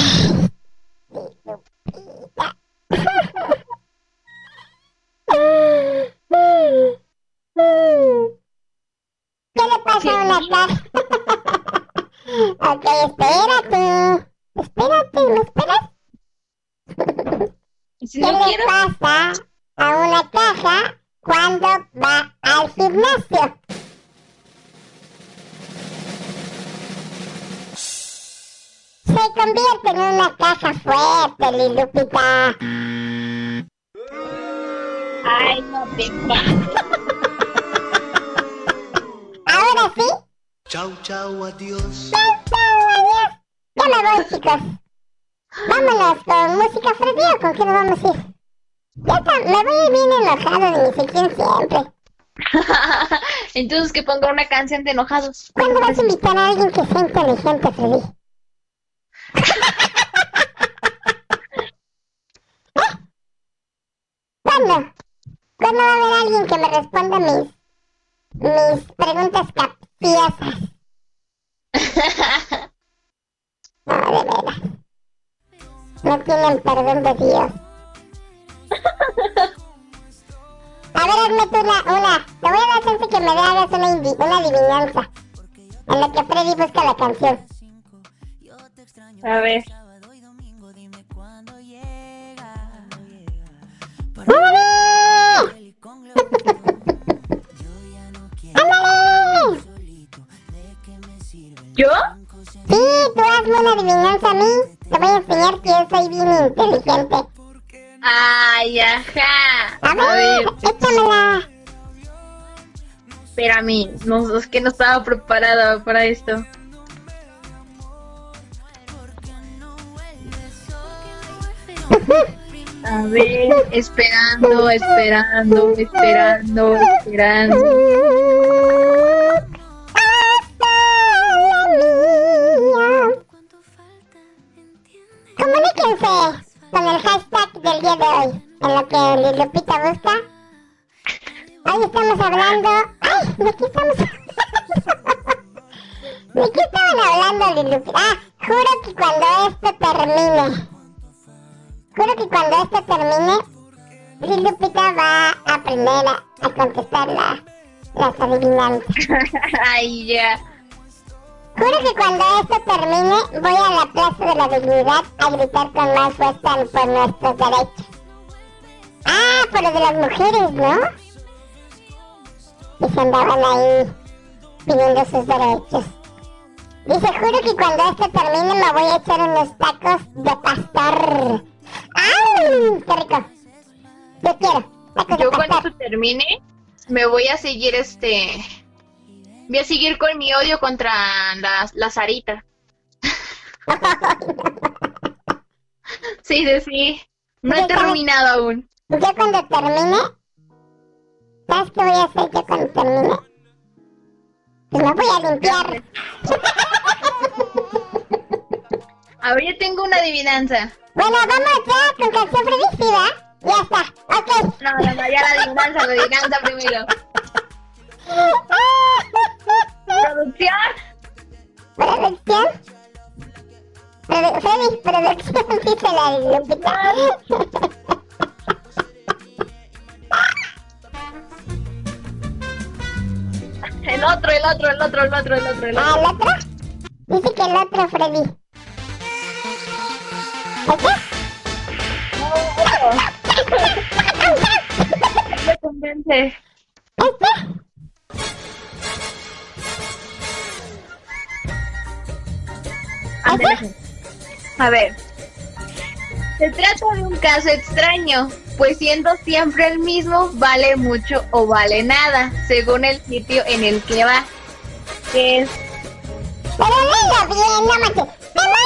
¿Qué le pasa a una caja? Ok, espérate. Espérate, ¿me esperas? ¿Y si ¿Qué no le quiero? pasa a una caja cuando va al gimnasio? Se convierte en una caja fuerte, Lilupita. Ay, no te pases. Ahora sí. Chau, chau, adiós. Chau, chau, adiós. Ya me voy, chicos. Vámonos con música, Freddy, ¿o con qué nos vamos a ir? Ya está, me voy a ir bien enojado de mi sección siempre. Entonces que ponga una canción de enojados. ¿Cuándo vas a invitar a alguien que sea inteligente, Freddy? ¿Eh? ¿Cuándo? ¿Cuándo va a haber alguien que me responda mis, mis preguntas capciosas? No, de veras. No tienen perdón de Dios. A ver, hazme tú una, una. Te voy a dar chance que me hagas una, indi- una adivinanza. En la que Freddy busca la canción. A ver. ¡Ándale! ¡Ándale! ¿Yo? Sí, tú hazme una adivinanza a mí. Te voy a enseñar que yo soy bien inteligente. Ay, ajá. A ver, échamela. Espérame, no, es que no estaba preparada para esto. A ver, esperando, esperando, esperando, esperando. Comuníquense con el hashtag del día de hoy, en lo que Lupita busca. Hoy estamos hablando... ¡Ay! ¿De qué estamos hablando? ¿De qué estaban hablando, Lupita? Ah, juro que cuando esto termine... Juro que cuando esto termine, Lupita va a aprender a, a contestar la, las adivinanzas. Ay, ya. Juro que cuando esto termine, voy a la Plaza de la Dignidad a gritar con más fuerza por nuestros derechos. Ah, por lo de las mujeres, ¿no? Y se andaban ahí pidiendo sus derechos. Dice, juro que cuando esto termine me voy a echar unos tacos de pastor. ¡Ay! ¡Qué rico! Yo quiero tacos Yo de cuando pastor. esto termine, me voy a seguir este... Voy a seguir con mi odio contra las, la Sarita. Sí, sí, sí. No he terminado aún. Yo cuando termine, ¿sabes qué voy a hacer yo cuando termine? Pues me voy a limpiar. A ver, yo tengo una adivinanza. Bueno, vamos ya con canción previsiva. Ya está, ok. No, no, no, ya la adivinanza, la adivinanza primero. ¿Producción? ¿Producción? Produ- Freddy, producción, dice la Lupita. El otro, el otro, el otro, el otro, el otro, el ¿Ah, otro. el otro? Dice que el otro, Freddy. ¿Este? No, otro. Me convence. ¿Este? Ándale. A ver. Se trata de un caso extraño, pues siendo siempre el mismo, vale mucho o vale nada, según el sitio en el que va. Que es... Pero léelo bien, no manches.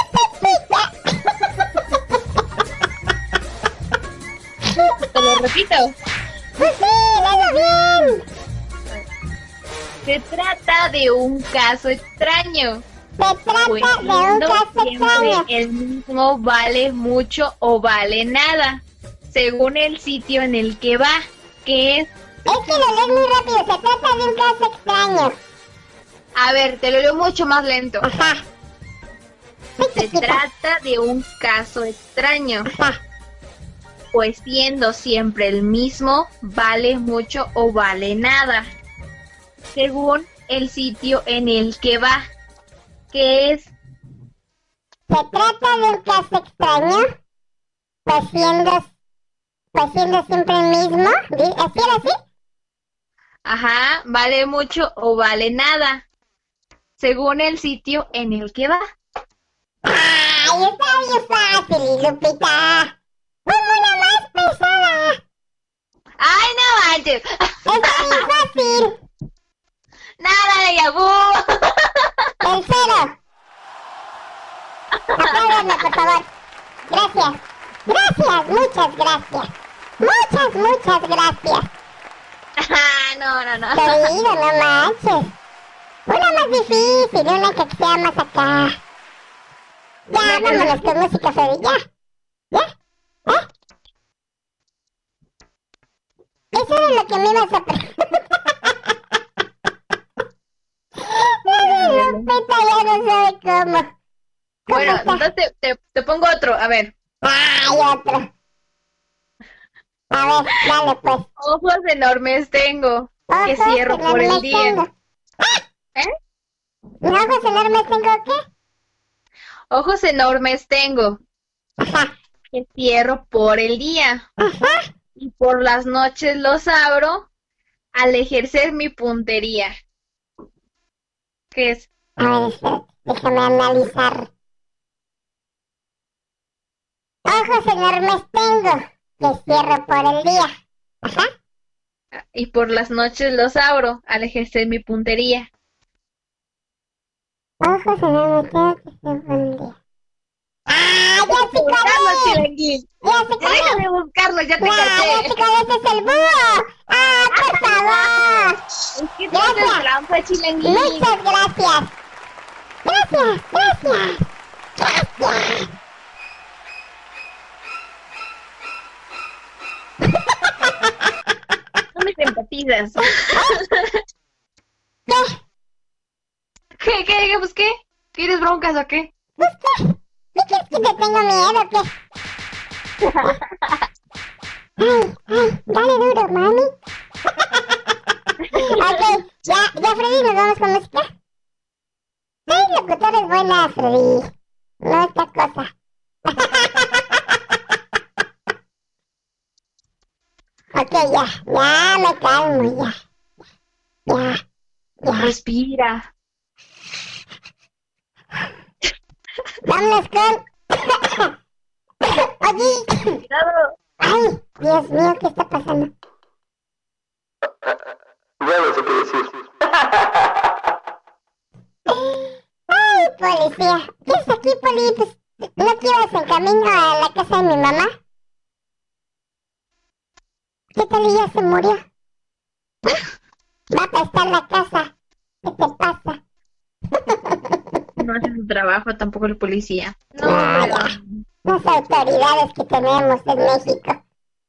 Te lo repito. Pues sí, léelo bien. Se trata de un caso extraño. Se trata Pues de un siendo caso siempre extraño. el mismo vale mucho o vale nada, según el sitio en el que va, que es... Es que lo lees muy rápido, se trata de un caso extraño. A ver, te lo leo mucho más lento. Ajá. Se trata de un caso extraño, Ajá. pues siendo siempre el mismo, vale mucho o vale nada, según el sitio en el que va, que es... Se trata de un caso extraño, pues siendo, pues siendo siempre el mismo. ¿Di- ¿Así era así? Ajá, vale mucho o vale nada, según el sitio en el que va. ¡Ay, está bien fácil, Lupita! ¡Como una más pesada! ¡Ay, no manches! ¡Está bien fácil! ¡Nada de Yabú! ¡El cero! Apláudame, por favor. Gracias. Gracias, muchas gracias. Muchas, muchas gracias. No, no, no. Querido, no manches. Una más difícil, una que sea más acá. Ya, vámonos con música, Freddy, ya. ¿Ya? ¿Eh? Eso era lo que me ibas a preguntar. Lupita, ya no sabe cómo. ¿Cómo Bueno, está? entonces te, te, te pongo otro, a ver. Ay, otro. A ver, dale pues. Ojos enormes tengo, que Ojos cierro por el enormes día. tengo. ¿Eh? ¿Ojos enormes tengo qué? Ojos enormes tengo, Ajá, que cierro por el día. ajá. Y por las noches los abro al ejercer mi puntería. ¿Qué es? A ver, espérate, déjame analizar. Ojos enormes tengo, que cierro por el día. Ajá. y por las noches los abro al ejercer mi puntería. Ojos enormes, que se funde. ¡Ah, ya sé cuál es! Chilanguín. Ya sé cuál Deja es. de buscarlo, ya te No, ya caché. sé cuál es, es el búho. ¡Ah, por favor! Es que tú haces Gracias. trampa, Chilanguín. Muchas gracias. Gracias, gracias. Gracias. No me simpatizas. ¿Qué? ¿Qué, qué, qué, pues qué? ¿Quieres broncas o qué? ¿Pues qué? ¿Qué crees que te tengo miedo o qué? Ay, ay, dale duro, mami. Ok, ya, ya, Freddy, nos vamos con música. Ay, locutor es buena, Freddy. No esta cosa. Ok, ya, ya me calmo, ya. Ya, ya. Respira. Vámonos con... Oye. Cuidado. Ay, Dios mío, ¿qué está pasando? Ya no sé qué decir. Ay, policía. ¿Qué es aquí, Poli? Pues, ¿no que ibas en camino a la casa de mi mamá? ¿Qué tal ella se murió? Va a prestar la casa. ¿Qué te pasa? No hace su trabajo tampoco el policía. No, Ah, no. ya. Las autoridades que tenemos en México.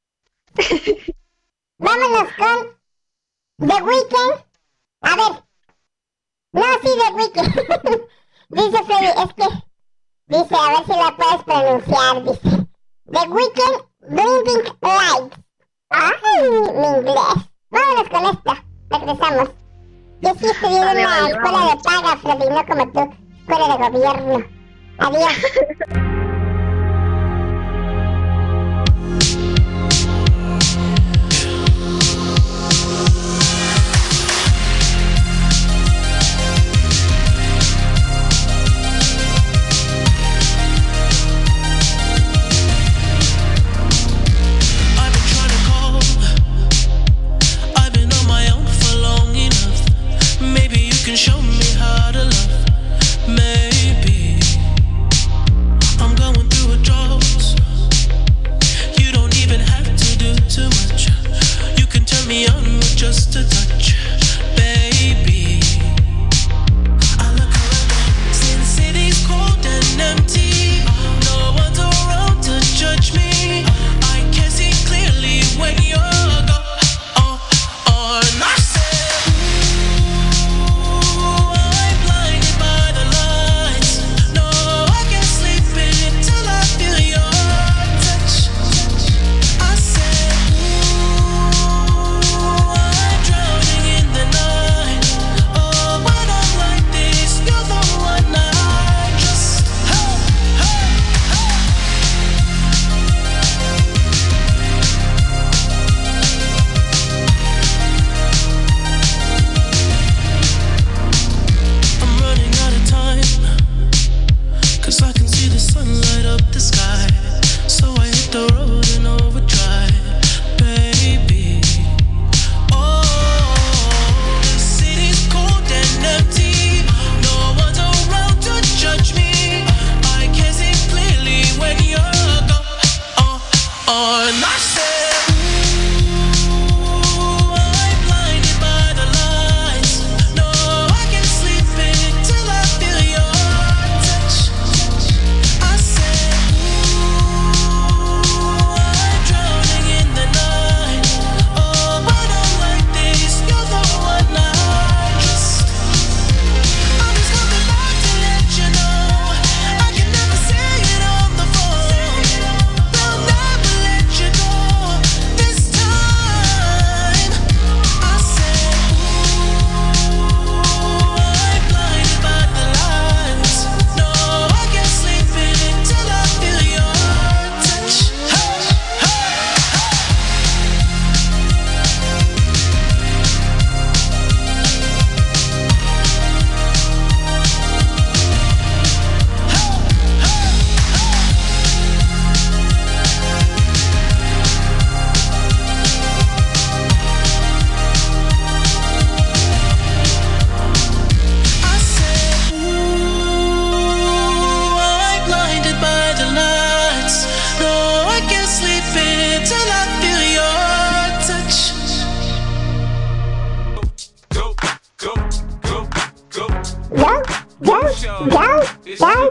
Vámonos con The Weeknd. A ver. No, sí, The Weeknd. Dice Freddy, es que... Dice, a ver si la puedes pronunciar, dice. The Weeknd Blinding Lights. Ay, mi inglés. Vámonos con esto. Regresamos. Yo sí estudié en Vale, una vale, escuela vamos. de paga, Freddy, no como tú. Escuela de gobierno. Adiós. I've been trying to call. I've been on my own for long enough. Maybe you can show me how to love. Maybe I'm going through a drought. You don't even yo, yo, yo, yo.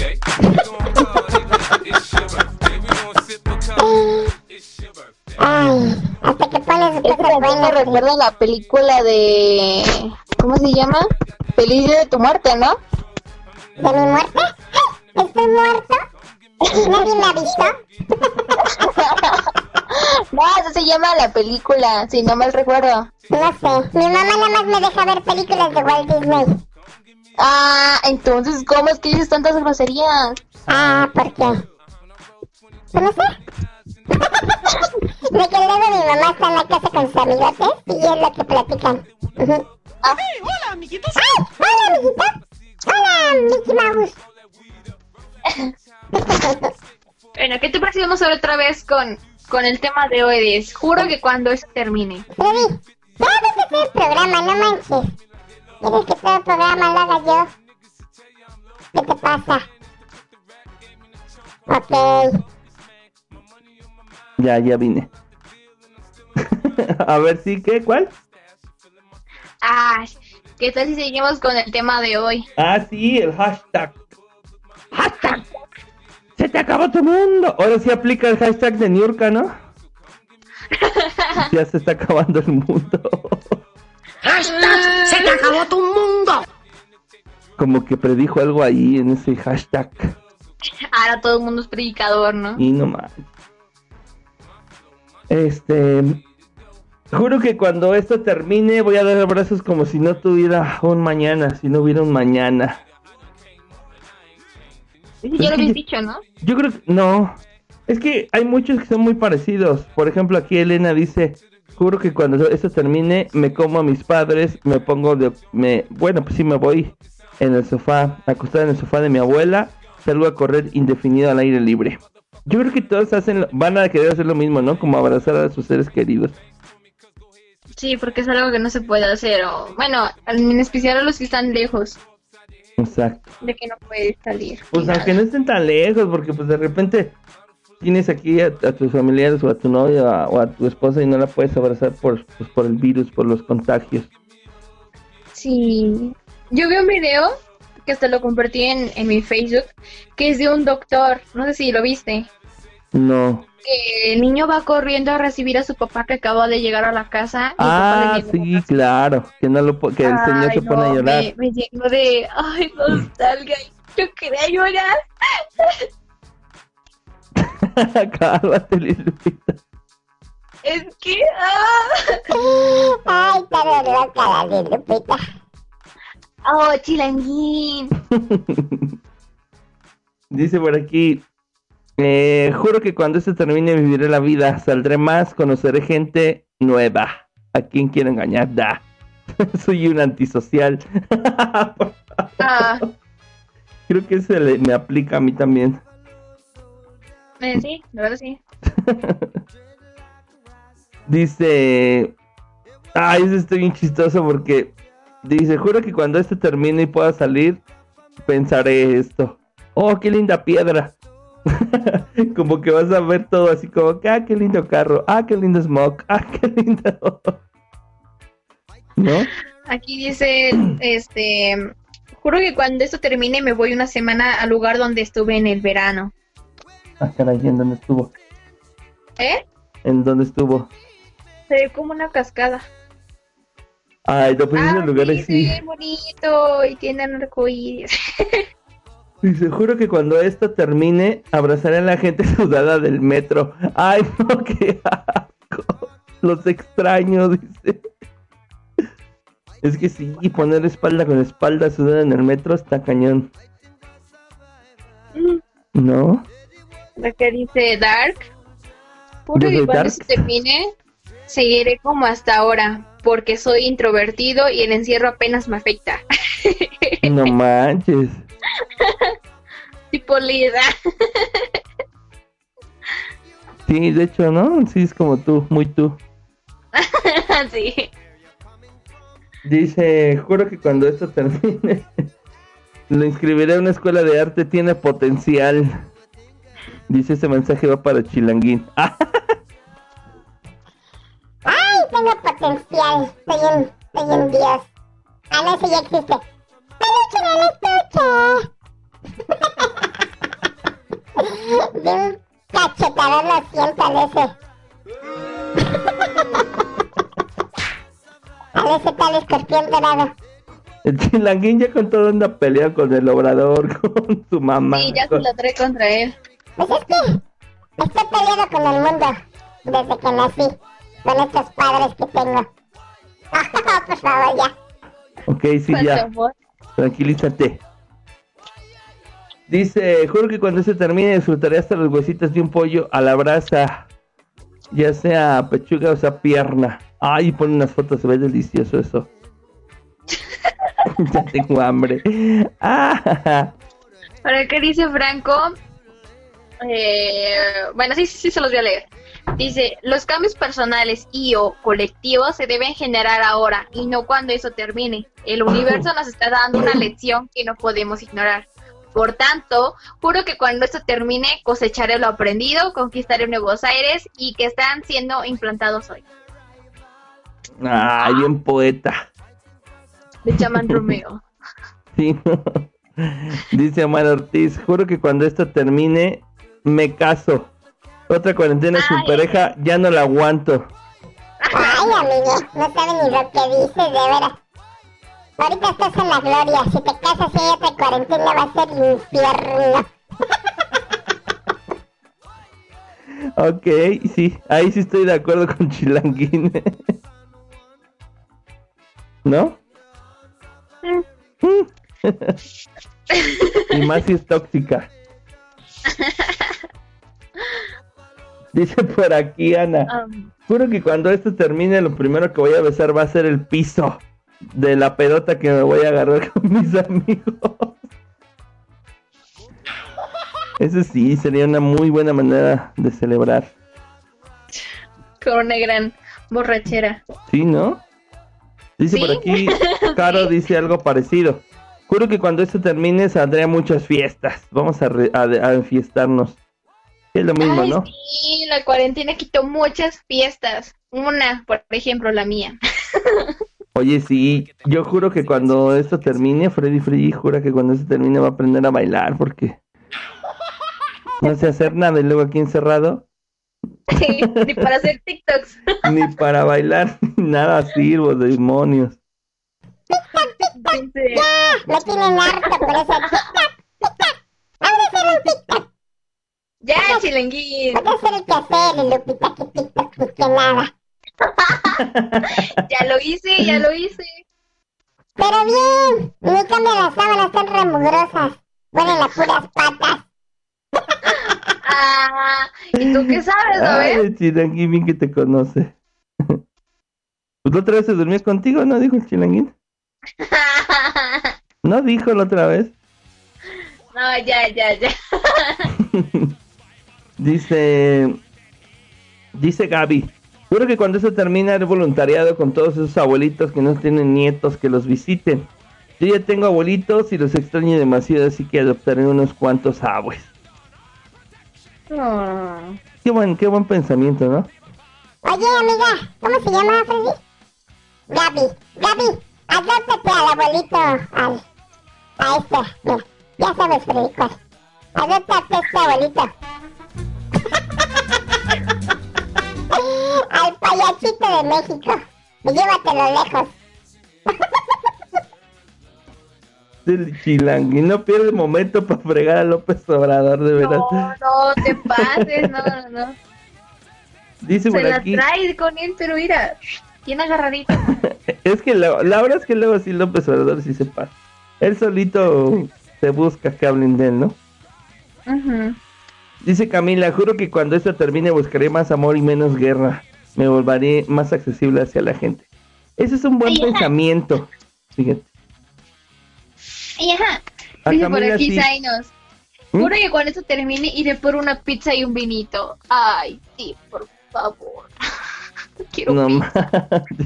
Ay, hasta que pones Esta cosas canción me buenas. recuerda a la película de... ¿Cómo se llama? Feliz día de tu muerte, ¿no? ¿De mi muerte? ¿Estoy muerto? ¿Nadie me ha visto? No, eso se llama la película, si no mal recuerdo. No sé, mi mamá nada más me deja ver películas de Walt Disney. Ah, entonces, ¿cómo es que dices tantas groserías? Ah, ¿por qué? Pues no sé. De que luego mi mamá está en la casa con sus amigotes y es lo que platican. Uh-huh. Ah. ¡Hola, amiguitos! ¡Ay! ¡Hola, amiguitos! ¡Hola, Mickey Mouse! Bueno, ¿qué te parece? Vamos a ver otra vez con, con el tema de hoy. Es, juro que cuando eso termine. Freddy, ya vas a hacer el programa, no manches. ¿Quieres que todo el programa lo haga yo? ¿Qué te pasa? Ok. Ya, ya vine. A ver, sí, ¿qué? ¿Cuál? Ah, ¿qué tal si seguimos con el tema de hoy? Ah, sí, el hashtag. Hashtag. Se te acabó tu mundo. Ahora sí aplica el hashtag de Niurka, ¿no? Ya se está acabando el mundo. ¡Hashtag! ¡Se te acabó tu mundo! Como que predijo algo ahí en ese hashtag. Ahora todo el mundo es predicador, ¿no? Y no más. Este... Juro que cuando esto termine voy a dar abrazos como si no tuviera un mañana, si no hubiera un mañana. Eso ya lo habéis dicho, ¿no? Yo creo que no. Es que hay muchos que son muy parecidos. Por ejemplo, aquí Elena dice, juro que cuando esto termine me como a mis padres, me pongo de... Me, bueno, pues sí me voy en el sofá, acostada en el sofá de mi abuela, salgo a correr indefinido al aire libre. Yo creo que todos hacen, van a querer hacer lo mismo, ¿no? Como abrazar a sus seres queridos. Sí, porque es algo que no se puede hacer. O, bueno, en especial a los que están lejos. Exacto. De que no puedes salir. Pues aunque no estén tan lejos, porque pues de repente tienes aquí a, a tus familiares o a tu novia o a, o a tu esposa y no la puedes abrazar por, pues, por el virus, por los contagios. Sí. Yo vi un video que hasta lo compartí en, en mi Facebook, que es de un doctor. No sé si lo viste. No. Que el niño va corriendo a recibir a su papá que acaba de llegar a la casa. Y Ah, el papá le sí, claro. Que no lo po- que el señor Ay, se pone no, a llorar. Me, me llenó de... Ay, nostalgia. Yo quería llorar. Cálmate, Lilupita. Es que... Ah. Ay, está de loca la Lilupita. Oh, chilanguín. Dice por aquí, eh, juro que cuando esto termine viviré la vida, saldré más, conoceré gente nueva. ¿A quién quiero engañar? Da. Soy un antisocial. Ah, Creo que se le, me aplica a mí también. eh, sí, la verdad sí. Dice, ay, eso estoy bien chistoso porque dice, juro que cuando esto termine y pueda salir, pensaré esto. Oh, qué linda piedra. Como que vas a ver todo así como que, ah, qué lindo carro, ah, qué lindo smoke, ah, qué lindo. ¿No? Aquí dice, este... Juro que cuando esto termine me voy una semana al lugar donde estuve en el verano. Ah, caray, ¿en dónde estuvo? ¿Eh? ¿En dónde estuvo? Se ve como una cascada. Ay, no, pues esos lugares sí, sí. se ve bonito y tienen arcoíris. Dice, juro que cuando esto termine, abrazaré a la gente sudada del metro. Ay, no, qué asco. Los extraño, dice. Es que sí, poner espalda con espalda sudada en el metro está cañón. ¿No? Lo que dice Dark. Juro ¿Desde que cuando Dark? se termine, seguiré como hasta ahora, porque soy introvertido y el encierro apenas me afecta. No manches. Tipo Lida. Sí, de hecho, ¿no? Sí, es como tú, muy tú. Sí. Dice, juro que cuando esto termine, lo inscribiré a una escuela de arte, tiene potencial. Dice, ese mensaje va para Chilanguín. Ah, Ay, tengo potencial. Soy un, soy un dios. Ah, no, ese ya existe. Pero estuche, no el estuche. De un cachetadón lo siento al ese. Al ese tal escorpión dorado. El Chilanguín ya con todo anda pelea con el Obrador, con su mamá. Sí, ya con... se lo trae contra él. Pues es que estoy peleado con el mundo desde que nací, con estos padres que tengo. Por favor, ya. Ok, sí, ya. Tranquilízate. Dice, juro que cuando se termine disfrutaré hasta los huesitos de un pollo a la brasa, ya sea pechuga o sea pierna. Ay, pone unas fotos, se ve delicioso eso. Ya tengo hambre. Ah. Para qué dice Franco, eh, bueno, sí, sí, sí, se los voy a leer. Dice, los cambios personales y o colectivos se deben generar ahora y no cuando eso termine. El universo nos está dando una lección que no podemos ignorar. Por tanto, juro que cuando esto termine cosecharé lo aprendido, conquistaré nuevos aires y que están siendo implantados hoy. Ay, bien poeta. De Chaman Romeo. Sí, no. Dice Omar Ortiz, juro que cuando esto termine me caso. Otra cuarentena Ay. sin pareja, ya no la aguanto. Ay, amigo, no saben ni lo que dices, de veras. Ahorita estás en la gloria, si te casas y hay otra cuarentena va a ser infierno. Ok, sí, ahí sí estoy de acuerdo con Chilanguín. ¿No? Mm. Y más si es tóxica. Dice por aquí Ana, um, juro que cuando esto termine lo primero que voy a besar va a ser el piso de la pedota que me voy a agarrar con mis amigos. Eso sí, sería una muy buena manera de celebrar. Con una gran borrachera. Sí, ¿no? Dice ¿Sí? por aquí, Caro sí. dice algo parecido. Juro que cuando esto termine saldré a muchas fiestas. Vamos a, re, a, a enfiestarnos. Es lo mismo, Ay, ¿no? Sí, la cuarentena quitó muchas fiestas. Una, por ejemplo, la mía. Oye, sí, yo juro que cuando esto termine, Freddy Freddy jura que cuando esto termine va a aprender a bailar porque no sé hacer nada y luego aquí encerrado. Sí, ni para hacer TikToks. Ni para bailar, ni nada sirvo, demonios. Dice... Ya, me tienen harto por eso. Vamos a hacer un TikTok. Ya, Chilanguín. Voy a hacer el quehacer, Lupita, que TikTok ni que nada. Ya lo hice, ya lo hice. Pero bien, ni cambia las sábanas, están remugrosas. Huelen las puras patas. Ah, ¿y tú qué sabes, a ver? Ay, Chilanguín, bien que te conoce. Pues la otra vez se durmió contigo, ¿no? Dijo el Chilanguín. ¿No dijo la otra vez? No, ya, ya, ya. Dice... Dice Gaby. Juro que cuando eso termina el voluntariado con todos esos abuelitos que no tienen nietos que los visiten. Yo ya tengo abuelitos y los extraño demasiado, así que adoptaré unos cuantos abues. Oh. Qué buen, qué buen pensamiento, ¿no? Oye, amiga, ¿cómo se llama, Freddy? Gaby, Gaby, adóptate al abuelito, al, a este, mira, ya sabes, Freddy, cuál. Adóptate a este abuelito. Al payachito de México, y llévatelo lejos. Del Chilanguín, no pierde momento para fregar a López Obrador, de verdad. No, no te pases, no, no, no. Dice Se por la aquí. trae con él, pero mira, bien agarradito. Es que la, la verdad es que luego sí López Obrador sí se pasa. Él solito se busca que hablen de él, ¿no? Uh-huh. Dice Camila, juro que cuando esto termine buscaré más amor y menos guerra. Me volveré más accesible hacia la gente. Ese es un buen Ay, pensamiento. Fíjate. Ay, ajá. Dice por aquí sí. Zainos. Juro ¿Mm? que cuando esto termine iré por una pizza y un vinito. Ay, sí, por favor. Quiero no pizza.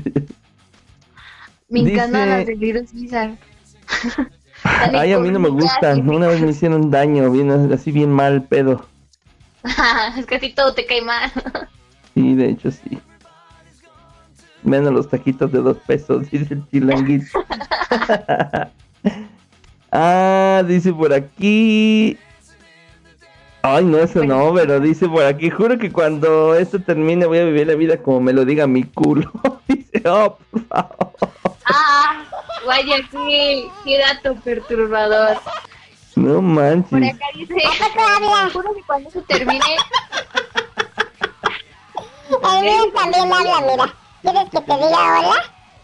Me encantan las de Little Caesar. Ay, a mí no me gustan. Una vez me hicieron daño, bien, así bien mal pedo. Es que así todo te cae mal. Sí, de hecho sí. Menos los taquitos de dos pesos, dice el Chilanguito. Ah, dice por aquí. Ay, no, eso no, pero dice por aquí, juro que cuando esto termine voy a vivir la vida como me lo diga mi culo. Dice, oh, por favor. Ah, vaya, qué, qué dato perturbador. No Por manches. acá dice, juro que cuando se termine... El mío también habla, mira. ¿Quieres que te diga hola?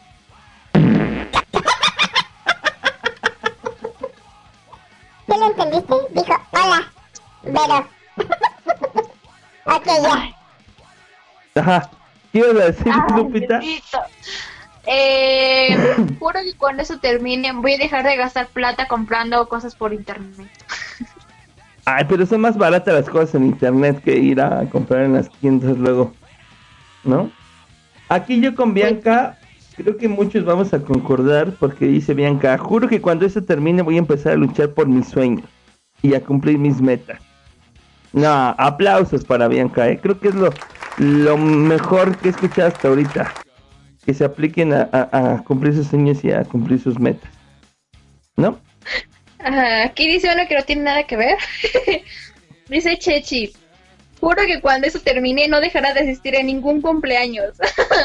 ¿Sí lo entendiste? Dijo, hola, Vero. Ok, ya. Ajá. ¿Qué ibas a decir, Ay, Lupita? Diosito. Eh, juro que cuando eso termine voy a dejar de gastar plata comprando cosas por internet. Ay, pero son más baratas las cosas en internet que ir a comprar en las tiendas luego, ¿no? Aquí yo con Bianca, creo que muchos vamos a concordar porque dice Bianca, juro que cuando eso termine voy a empezar a luchar por mis sueños y a cumplir mis metas. No, aplausos para Bianca, ¿eh? Creo que es lo, lo mejor que he escuchado hasta ahorita. Que se apliquen a, a, a cumplir sus sueños y a cumplir sus metas, ¿no? Ajá, aquí dice uno que no tiene nada que ver. Dice Chechi, juro que cuando eso termine no dejará de asistir a ningún cumpleaños.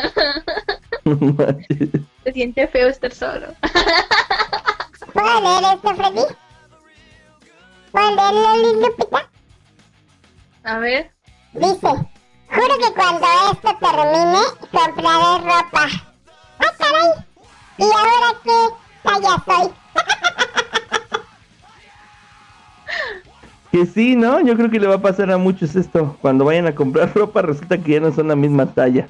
Se siente feo estar solo. ¿Puedo leer esto, Freddy? ¿Puedo leerlo, Lupita? A ver. Dice, juro que cuando esto termine, compraré ropa. ¡Ah, caray! ¿Y ahora qué talla soy? Que sí, ¿no? Yo creo que le va a pasar a muchos esto. Cuando vayan a comprar ropa resulta que ya no son la misma talla.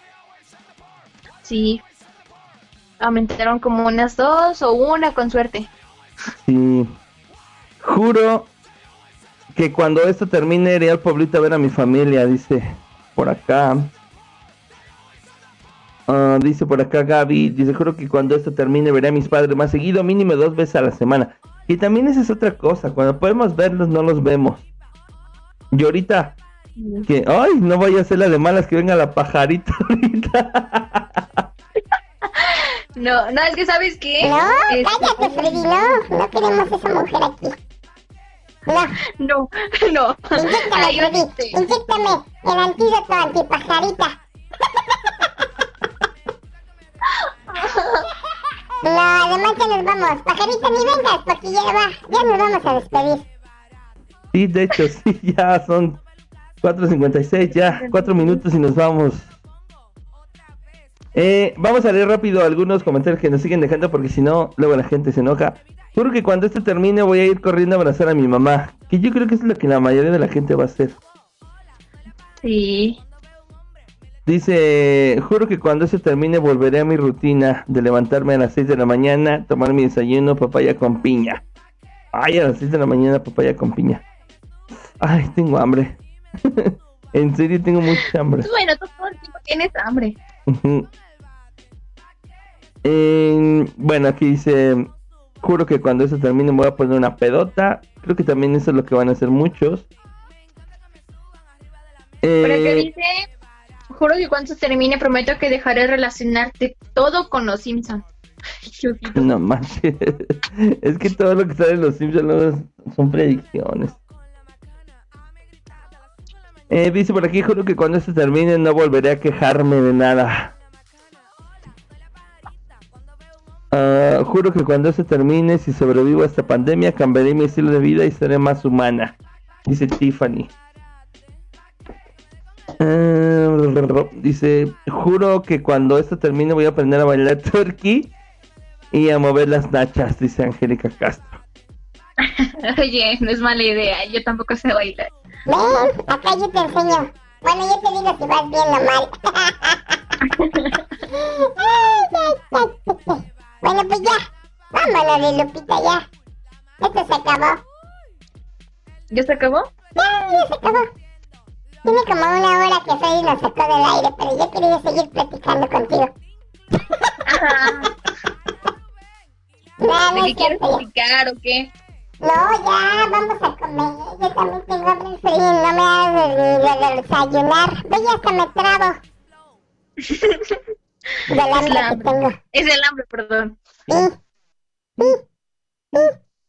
Sí. Aumentaron como unas dos o una con suerte. Sí. Juro que cuando esto termine iré al pueblito a ver a mi familia, dice por acá. Uh, dice por acá Gaby, dice, juro que cuando esto termine veré a mis padres más seguido, mínimo dos veces a la semana. Y también esa es otra cosa, cuando podemos verlos no los vemos. Y ahorita, que, ay, no vaya a ser la de malas que venga la pajarita ahorita. No, no, es que ¿sabes qué? No, Es- cállate, Freddy, no. No queremos esa mujer aquí. No. No, no. Inyéctame, Ay, Freddy. este. Inyéctame el antídoto antipajarita. No, además ya nos vamos. Pajarita, ni vengas, porque ya va. Ya nos vamos a despedir. Sí, de hecho, sí, ya son cuatro cincuenta y seis, ya, cuatro minutos y nos vamos. Eh, vamos a leer rápido algunos comentarios que nos siguen dejando porque si no, luego la gente se enoja. Juro que cuando esto termine voy a ir corriendo a abrazar a mi mamá, que yo creo que es lo que la mayoría de la gente va a hacer. Sí. Dice, juro que cuando esto termine volveré a mi rutina de levantarme a las seis de la mañana, tomar mi desayuno, papaya con piña. Ay, a las seis de la mañana, papaya con piña. Ay, tengo hambre. En serio, tengo mucha hambre. Bueno, tú todo el tiempo tienes hambre. Ujú. Eh, bueno, aquí dice, juro que cuando eso termine me voy a poner una pedota. Creo que también eso es lo que van a hacer muchos. Pero que Eh, dice, juro que cuando se termine prometo que dejaré de relacionarte todo con los Simpsons. no manches. Es que todo lo que sale en los Simpsons luego son predicciones. Eh, dice por aquí, juro que cuando esto termine no volveré a quejarme de nada. Ah, juro que cuando esto termine, si sobrevivo a esta pandemia, cambiaré mi estilo de vida y seré más humana. Dice Tiffany. Ah, dice, juro que cuando esto termine voy a aprender a bailar turkey y a mover las nachas, dice Angélica Castro. Oye, no es mala idea, yo tampoco sé bailar. Ven, acá yo te enseño. Bueno, yo te digo si vas bien o mal. Ay, ay, ay, ay. Bueno, pues ya. Vámonos de Lupita, ya. Esto se acabó. ¿Ya se acabó? Ya, ya se acabó. Tiene como una hora que Freddy nos sacó del aire, pero yo quería seguir platicando contigo. No, no ¿De qué es quieres cierto, ya. platicar o qué? No, ya, vamos a comer. Yo también tengo hambre, Freddy. No me hagas ni de desayunar. Ve, ya hasta me trabo. Del hambre Es la que hambre. tengo. Es el hambre, perdón. Sí, sí, sí.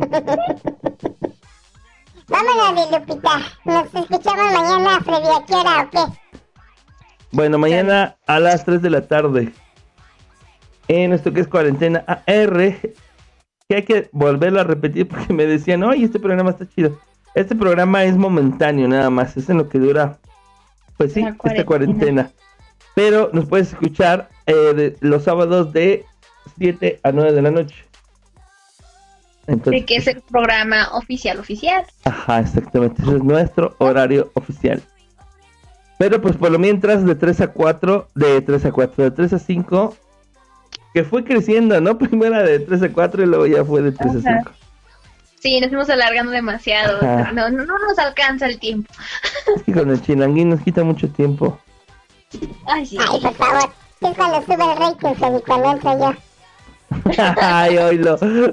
Vámonos, Lupita. Nos escuchamos mañana, Freddy. ¿A qué hora o qué? Bueno, mañana a las tres de la tarde. En esto que es Cuarentena A R. Que hay que volverlo a repetir porque me decían, oye, este programa está chido. Este programa es momentáneo nada más. Es en lo que dura, pues sí, cuarentena. esta cuarentena. Pero nos puedes escuchar eh, de, los sábados de siete a nueve de la noche. Entonces, de que es el programa oficial, oficial. Ajá, exactamente. Ese es nuestro horario oficial. Pero pues por lo mientras de tres a cuatro, de tres a cuatro, de tres a cinco, que fue creciendo, ¿no? Primero era de tres a cuatro y luego ya fue de tres Ajá. a cinco. Sí, nos fuimos alargando demasiado. No, no, no nos alcanza el tiempo. Es que con el chilanguín nos quita mucho tiempo. Ay, sí. Ay, por favor. Es cuando sube el rating, Freddy, cuando entro yo. Ay, oílo.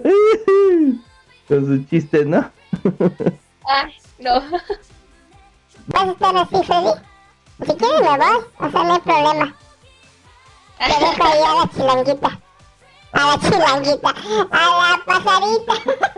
Con sus chistes, ¿no? Ay, no. ¿Vas a estar así, Freddy? Si quieres me voy, o sea, no hay problema. Te dejo ahí a la chilanguita. A la chilanguita. A la pajarita.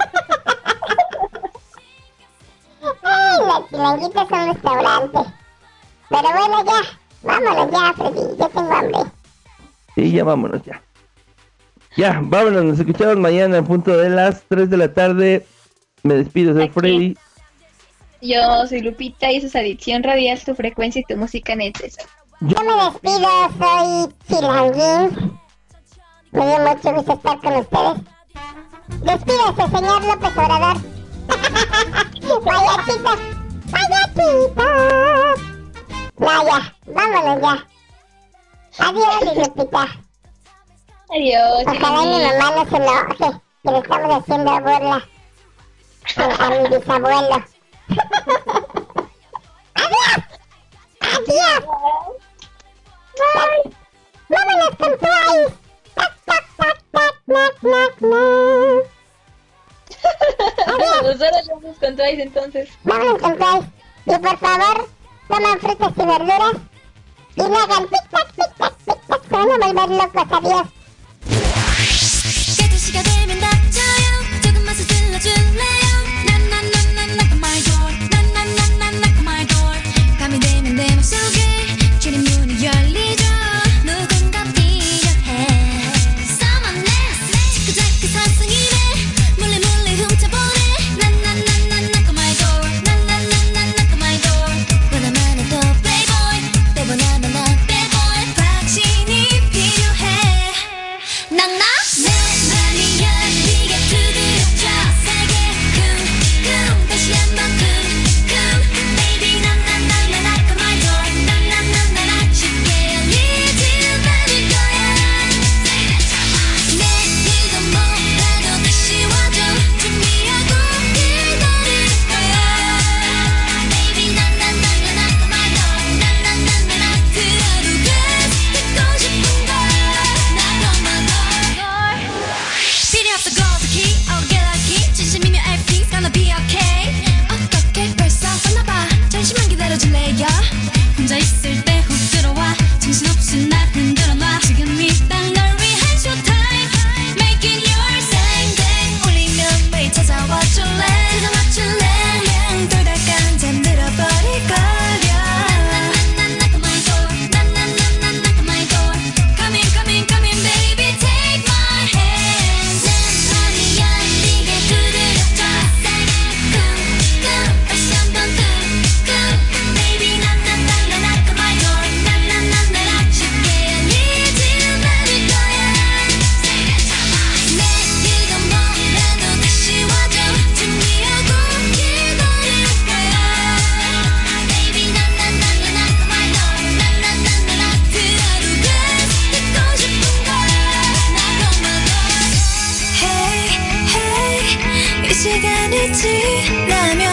Ay, la chilanguita es un restaurante. Pero bueno, ya. Vámonos ya, Freddy. Yo tengo hambre. Sí, ya vámonos ya. Ya, vámonos, nos escuchamos mañana en punto de las tres de la tarde. Me despido, soy Freddy. Yo soy Lupita y eso es Adicción Radial, tu frecuencia y tu música necesaria. Yo me despido, soy Chilanguín. Me dio mucho gusto estar con ustedes. Despídese, señor López Obrador. Payachitos, payachitos. No, ya, vámonos ya. Adiós, Lupita. Adiós. Ojalá mi mamá no se enoje, que le estamos haciendo burla a, a mi bisabuelo. ¡Adiós! ¡Adiós! Bye. ¡Vámonos con Twice! ¡Tac, tac, tac, tac, tac, tac, tac! Pues ahora vamos con Twice entonces. Vámonos con Twice. Y por favor, toman frutas y verduras y no hagan tic-tac, tic-tac, tic-tac. Se van a volver locos. Adiós. 시가 되면 닥쳐요 조금만 서둘러줄래요 난 난 난 난 knock on my door 난 난 난 난 knock on my door 밤이 되면 내 맘속에 출입문이 열리죠 누군가 필요해 Someone else 자꾸 자꾸 상상이래 몰래 몰래 훔쳐보네 난 난 난 난 knock on my door 난 난 난 난 knock on my door 원하면 또 playboy 때보나 나 bad boy 확신이 필요해 난 나 혼자 있을 때 훅 들어와 정신없이 날 흔들어놔 지금 이 딱 널 위한 showtime Making your same day 울리면 매일 찾아와 줄래 찾아 맞출래 그냥 돌아간 잠들어버릴 거려 난난난 knock on my door 난난난 knock on my door Come in come in come in baby take my hand 난 아니야 네게 두드려줘 세게 쿵쿵 다시 한번 쿵쿵 Baby 난 난 난 난 knock on my door 난 난 난 난 쉽게 열리지 않을 거야 내 이건 뭐라도 다시 와줘 준비하고 기다릴 거야 Baby 난 난 난 난 knock on my door 난 난 난 난 들어도 돼 듣고 싶은 거야 knock on my door Hey hey 이 시간이 지나면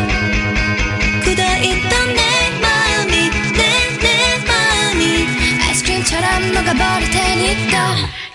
굳어있던 내 마음이 내 내 마음이 아이스크림처럼 녹아버릴 테니까